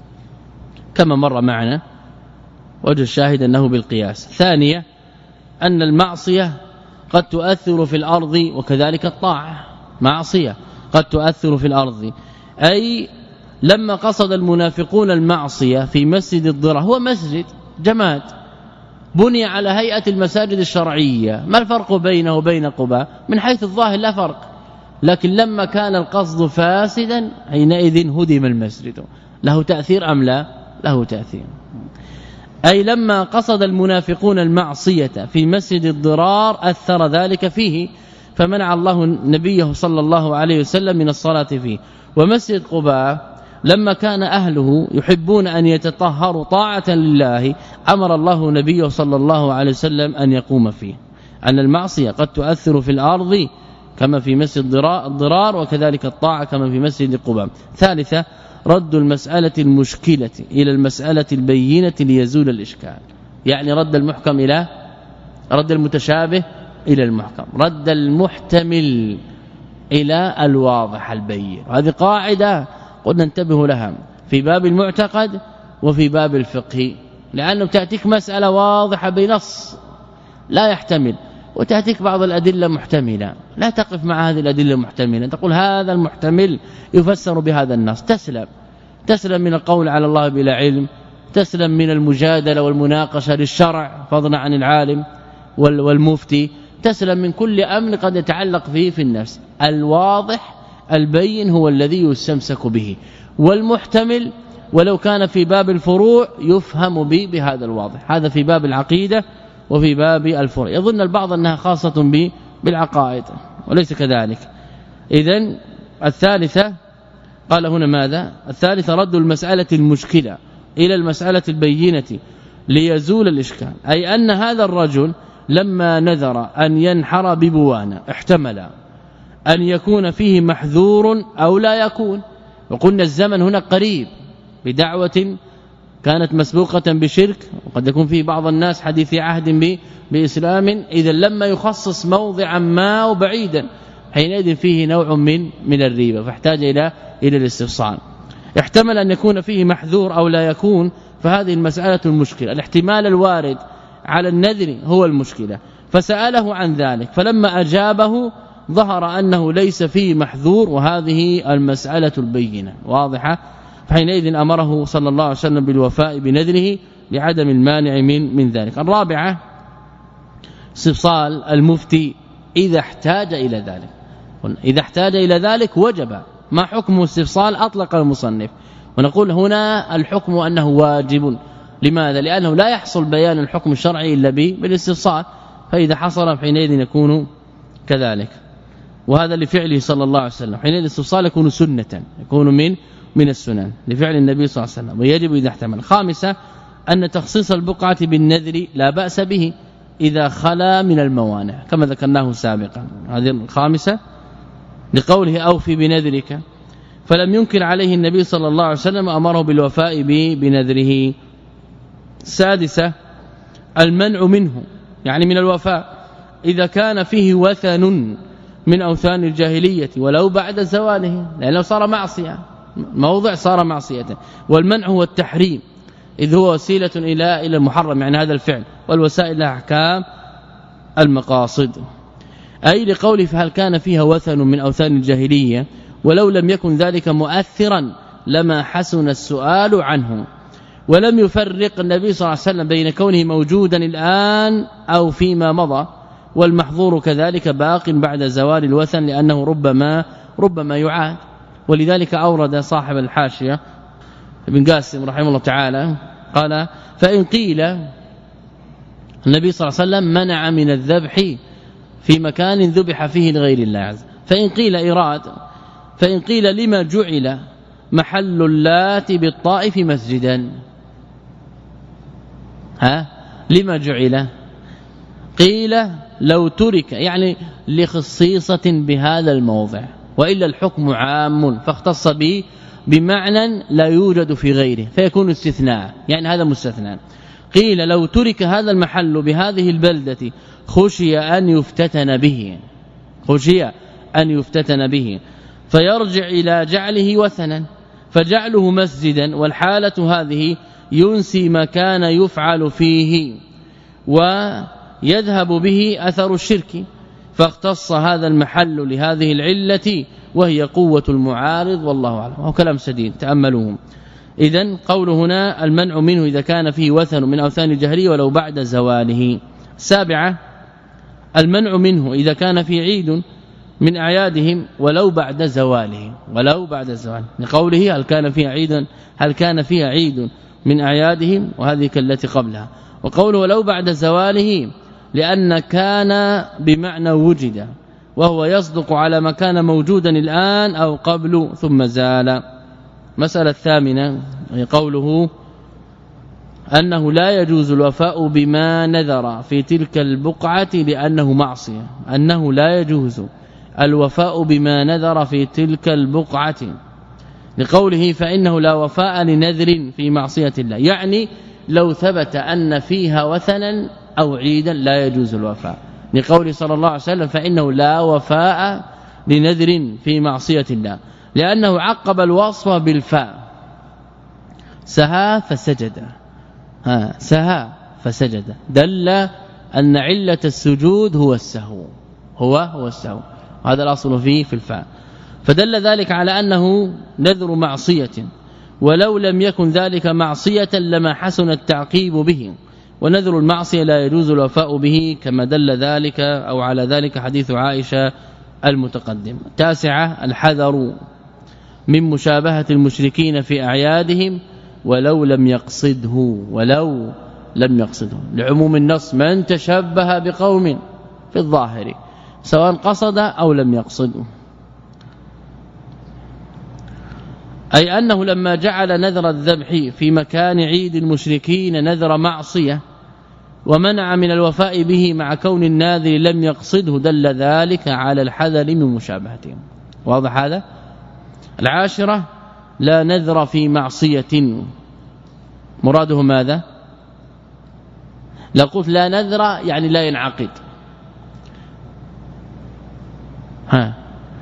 كما مر معنا، وجه الشاهد أنه بالقياس. ثانية أن المعصية قد تؤثر في الأرض وكذلك الطاعة، معصية قد تؤثر في الأرض، أي لما قصد المنافقون المعصية في مسجد الضرار، هو مسجد جماد بني على هيئة المساجد الشرعية، ما الفرق بينه وبين قباء؟ من حيث الظاهر لا فرق، لكن لما كان القصد فاسدا حينئذ هدم المسجد. له تأثير أم لا؟ له تأثير. أي لما قصد المنافقون المعصية في مسجد الضرار أثر ذلك فيه، فمنع الله نبيه صلى الله عليه وسلم من الصلاة فيه. ومسجد قباء لما كان أهله يحبون أن يتطهروا طاعة لله أمر الله نبيه صلى الله عليه وسلم أن يقوم فيه. أن المعصية قد تؤثر في الأرض كما في مسجد الضرار، وكذلك الطاعة كما في مسجد قباء. ثالثة رد المسألة المشكلة إلى المسألة البينة ليزول الإشكال، يعني رد المحكم إلى رد المتشابه إلى المحكم، رد المحتمل إلى الواضح البين. هذه قاعدة قلنا انتبهوا لها في باب المعتقد وفي باب الفقه، لأنه تأتيك مسألة واضحة بنص لا يحتمل، وتأتيك بعض الأدلة محتملة، لا تقف مع هذه الأدلة محتملة، تقول هذا المحتمل يفسر بهذا النص، تسلم تسلم من القول على الله بلا علم، تسلم من المجادلة والمناقشة للشرع فضلا عن العالم والمفتي، تسلم من كل أمر قد يتعلق فيه في النفس. الواضح البين هو الذي يستمسك به، والمحتمل ولو كان في باب الفروع يفهم به بهذا الواضح. هذا في باب العقيدة وفي باب الفروع. يظن البعض أنها خاصة بالعقائد وليس كذلك. إذن الثالثة قال هنا ماذا؟ الثالثة رد المسألة المشكلة إلى المسألة البينة ليزول الإشكال، أي أن هذا الرجل لما نذر أن ينحر ببوانة احتمل أن يكون فيه محذور أو لا يكون، وقلنا الزمن هنا قريب بدعوة كانت مسبوقة بشرك، وقد يكون فيه بعض الناس حديث عهد بإسلام، إذا لما يخصص موضعا ما وبعيدا حينئذ فيه نوع من من الريبة، فاحتاج إلى إلى الاستفصال. احتمل أن يكون فيه محذور أو لا يكون، فهذه المسألة المشكلة. الاحتمال الوارد على النذر هو المشكلة، فسأله عن ذلك، فلما أجابه ظهر أنه ليس فيه محذور، وهذه المسألة البينة واضحة، فحينئذ أمره صلى الله عليه وسلم بالوفاء بنذره لعدم المانع من من ذلك. الرابعة استفصال المفتي إذا احتاج إلى ذلك. إذا احتاج إلى ذلك وجب. ما حكم استفصال؟ أطلق المصنف، ونقول هنا الحكم أنه واجب. لماذا؟ لأنه لا يحصل بيان الحكم الشرعي إلا بالاستفصال، فإذا حصل حينئذ يكون كذلك، وهذا لفعله صلى الله عليه وسلم. حينئذ الاستفصال يكون سنة، يكون من من السنن لفعل النبي صلى الله عليه وسلم، ويجب إذا احتمل. خامسة أن تخصيص البقعة بالنذر لا بأس به إذا خلا من الموانع كما ذكرناه سابقا. هذه الخامسة لقوله أوفي بنذرك، فلم ينكر عليه النبي صلى الله عليه وسلم، أمره بالوفاء بنذره. سادسة المنع منه، يعني من الوفاء إذا كان فيه وثن من أوثان الجاهلية ولو بعد زواله، لأنه صار معصية، موضع صار معصية. والمنع هو التحريم، إذ هو وسيلة إلى إلى المحرم، يعني هذا الفعل، والوسائل لها أحكام المقاصد. أي لقوله فهل كان فيها وثن من أوثان الجاهلية ولو لم يكن ذلك مؤثرا لما حسن السؤال عنه. ولم يفرق النبي صلى الله عليه وسلم بين كونه موجودا الآن أو فيما مضى، والمحظور كذلك باق بعد زوال الوثن، لأنه ربما ربما يعاد. ولذلك أورد صاحب الحاشية ابن قاسم رحمه الله تعالى قال فإن قيل النبي صلى الله عليه وسلم منع من الذبح في مكان ذبح فيه لغير الله عز، فإن قيل إراد، فإن قيل لما جعل محل اللات بالطائف مسجدا، ها لما جعل؟ قيل لو ترك، يعني لخصيصة بهذا الموضع، وإلا الحكم عام فاختص به بمعنى لا يوجد في غيره فيكون استثناء، يعني هذا مستثنى. قيل لو ترك هذا المحل بهذه البلدة خشي أن يفتتن به، خشي أن يفتتن به فيرجع إلى جعله وثنا، فجعله مسجدا، والحالة هذه ينسي ما كان يفعل فيه ويذهب به أثر الشرك، فاختص هذا المحل لهذه العلة وهي قوة المعارض، والله أعلم. وهو كلام سديد تأملوهم. إذن قول هنا المنع منه إذا كان فيه وثن من أوثان الجاهلية ولو بعد زواله. سابعة المنع منه إذا كان فيه عيد من أعيادهم ولو بعد زواله، ولو بعد زواله، لقوله هل كان فيها عيد هل كان فيها عيد من أعيادهم، وهذه كالتي قبلها. وقوله ولو بعد زواله لأن كان بمعنى وجد، وهو يصدق على ما كان موجودا الآن أو قبل ثم زال. مسألة الثامنة هي قوله أنه لا يجوز الوفاء بما نذر في تلك البقعة لأنه معصية، أنه لا يجوز الوفاء بما نذر في تلك البقعة لقوله فإنه لا وفاء لنذر في معصية الله، يعني لو ثبت أن فيها وثنا أو عيدا لا يجوز الوفاء، لقوله صلى الله عليه وسلم فإنه لا وفاء لنذر في معصية الله، لأنه عقب الوصف بالفاء، سها فسجد، ها سها فسجد، دل أن علة السجود هو السهو، هو هو السهو، هذا الأصل فيه في الفاء، فدل ذلك على أنه نذر معصية، ولو لم يكن ذلك معصية لما حسن التعقيب به، ونذر المعصية لا يجوز الوفاء به كما دل ذلك أو على ذلك حديث عائشة المتقدم. تاسعة الحذر من مشابهة المشركين في أعيادهم ولو لم يقصده، ولو لم يقصده، لعموم النص من تشبه بقوم في الظاهر سواء قصد أو لم يقصده، أي أنه لما جعل نذر الذبح في مكان عيد المشركين نذر معصية ومنع من الوفاء به مع كون الناذر لم يقصده، دل ذلك على الحذر من مشابهتهم. واضح هذا؟ العاشرة لا نذر في معصية، مراده ماذا؟ لو قلت لا نذر يعني لا ينعقد، ها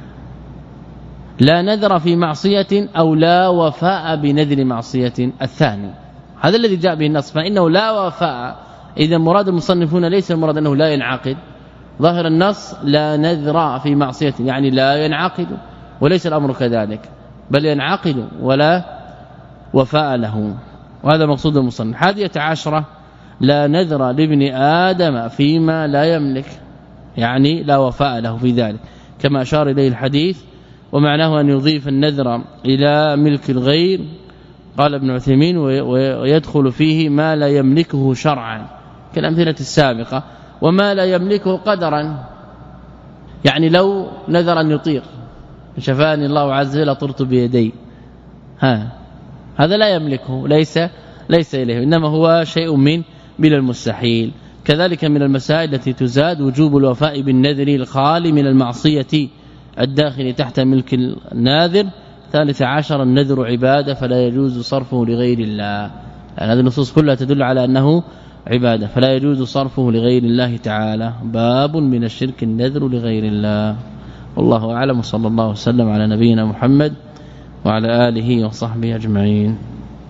لا نذر في معصية أو لا وفاء بنذر معصية الثاني، هذا الذي جاء به النص، فإنه لا وفاء. إذا مراد المصنفون ليس المراد أنه لا ينعقد، ظاهر النص لا نذر في معصية يعني لا ينعقد، وليس الأمر كذلك، بل ينعقد ولا وفاء له، وهذا مقصود المصنف. حادية عشرة لا نذر لابن آدم فيما لا يملك، يعني لا وفاء له في ذلك، كما أشار إليه الحديث، ومعناه أن يضيف النذر إلى ملك الغير، قال ابن عثيمين، ويدخل فيه ما لا يملكه شرعا كالأمثلة السابقة، وما لا يملكه قدرا، يعني لو نذر أن يطير شفاني الله عز وجل طرت بيدي، ها هذا لا يملكه، ليس ليس إليه، إنما هو شيء من من المستحيل. كذلك من المسائل التي تزاد وجوب الوفاء بالنذر الخالي من المعصية الداخل تحت ملك الناذر. ثالث عشر النذر عبادة فلا يجوز صرفه لغير الله، يعني هذه النصوص كلها تدل على أنه عبادة فلا يجوز صرفه لغير الله تعالى. باب من الشرك النذر لغير الله. والله أعلم، صلى الله وسلم على نبينا محمد وعلى آله وصحبه أجمعين.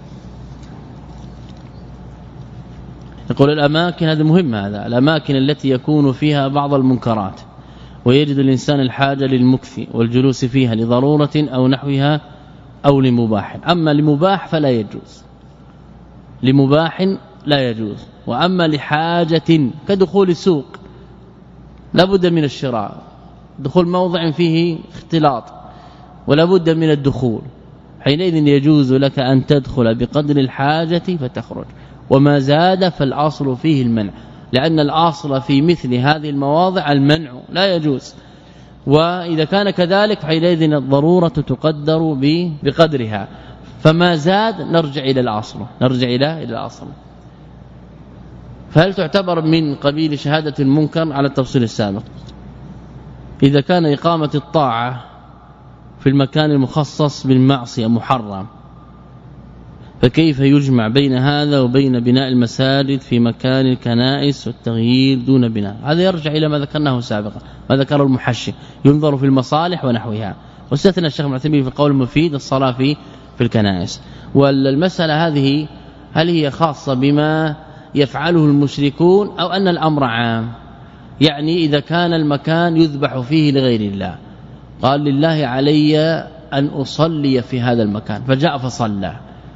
يقول الأماكن، هذا مهم، هذا الأماكن التي يكون فيها بعض المنكرات ويجد الإنسان الحاجة للمكث والجلوس فيها لضرورة أو نحوها أو لمباح. أما لمباح فلا يجوز، لمباح لا يجوز، وأما لحاجة كدخول السوق لا بد من الشراء، دخول موضع فيه اختلاط ولا بد من الدخول، حينئذ يجوز لك أن تدخل بقدر الحاجة فتخرج، وما زاد فالأصل فيه المنع، لأن الأصل في مثل هذه المواضع المنع لا يجوز، وإذا كان كذلك حينئذ الضرورة تقدر بقدرها، فما زاد نرجع إلى الأصل، نرجع إلى إلى الأصل. فهل تعتبر من قبيل شهادة المنكر على التفصيل السابق؟ إذا كان إقامة الطاعة في المكان المخصص بالمعصية محرم، فكيف يجمع بين هذا وبين بناء المساجد في مكان الكنائس والتغيير دون بناء؟ هذا يرجع إلى ما ذكرناه سابقا، ما ذكره المحشي، ينظر في المصالح ونحوها، واستثنى الشيخ معتمد في قول مفيد الصلاة في في الكنائس. والمسألة هذه هل هي خاصة بما يفعله المشركون أو أن الأمر عام؟ يعني إذا كان المكان يذبح فيه لغير الله، قال لله علي أن أصلي في هذا المكان، فجاء فصلى،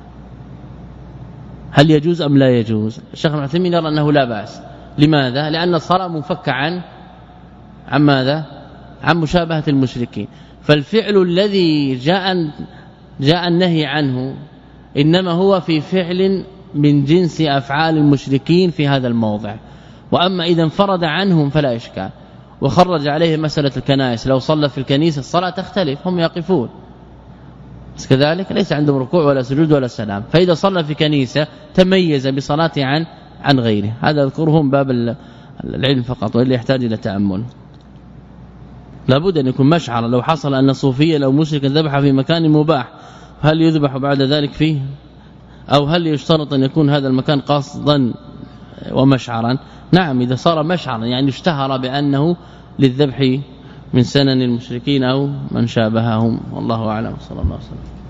هل يجوز أم لا يجوز؟ الشيخ ابن عثيمين يرى أنه لا بأس. لماذا؟ لأن الصلاة منفكة عن عن ماذا؟ عن مشابهة المشركين، فالفعل الذي جاء جاء النهي عنه إنما هو في فعل من جنس أفعال المشركين في هذا الموضع، وأما إذا انفرد عنهم فلا إشكال. وخرج عليه مسألة الكنائس، لو صلى في الكنيسة الصلاة تختلف، هم يقفون بس كذلك ليس عندهم ركوع ولا سجود ولا سلام، فإذا صلى في كنيسة تميز بصلاته عن عن غيره. هذا اذكرهم باب العلم فقط، واللي يحتاج إلى تأمل. لابد أن يكون مشعر، لو حصل أن صوفيا أو مشركا ذبح في مكان مباح هل يذبح بعد ذلك فيه؟ أو هل يشترط أن يكون هذا المكان قصدا ومشعرا؟ نعم، إذا صار مشعرا يعني اشتهر بأنه للذبح من سنن المشركين أو من شابههم. والله أعلم، صلى الله عليه وسلم.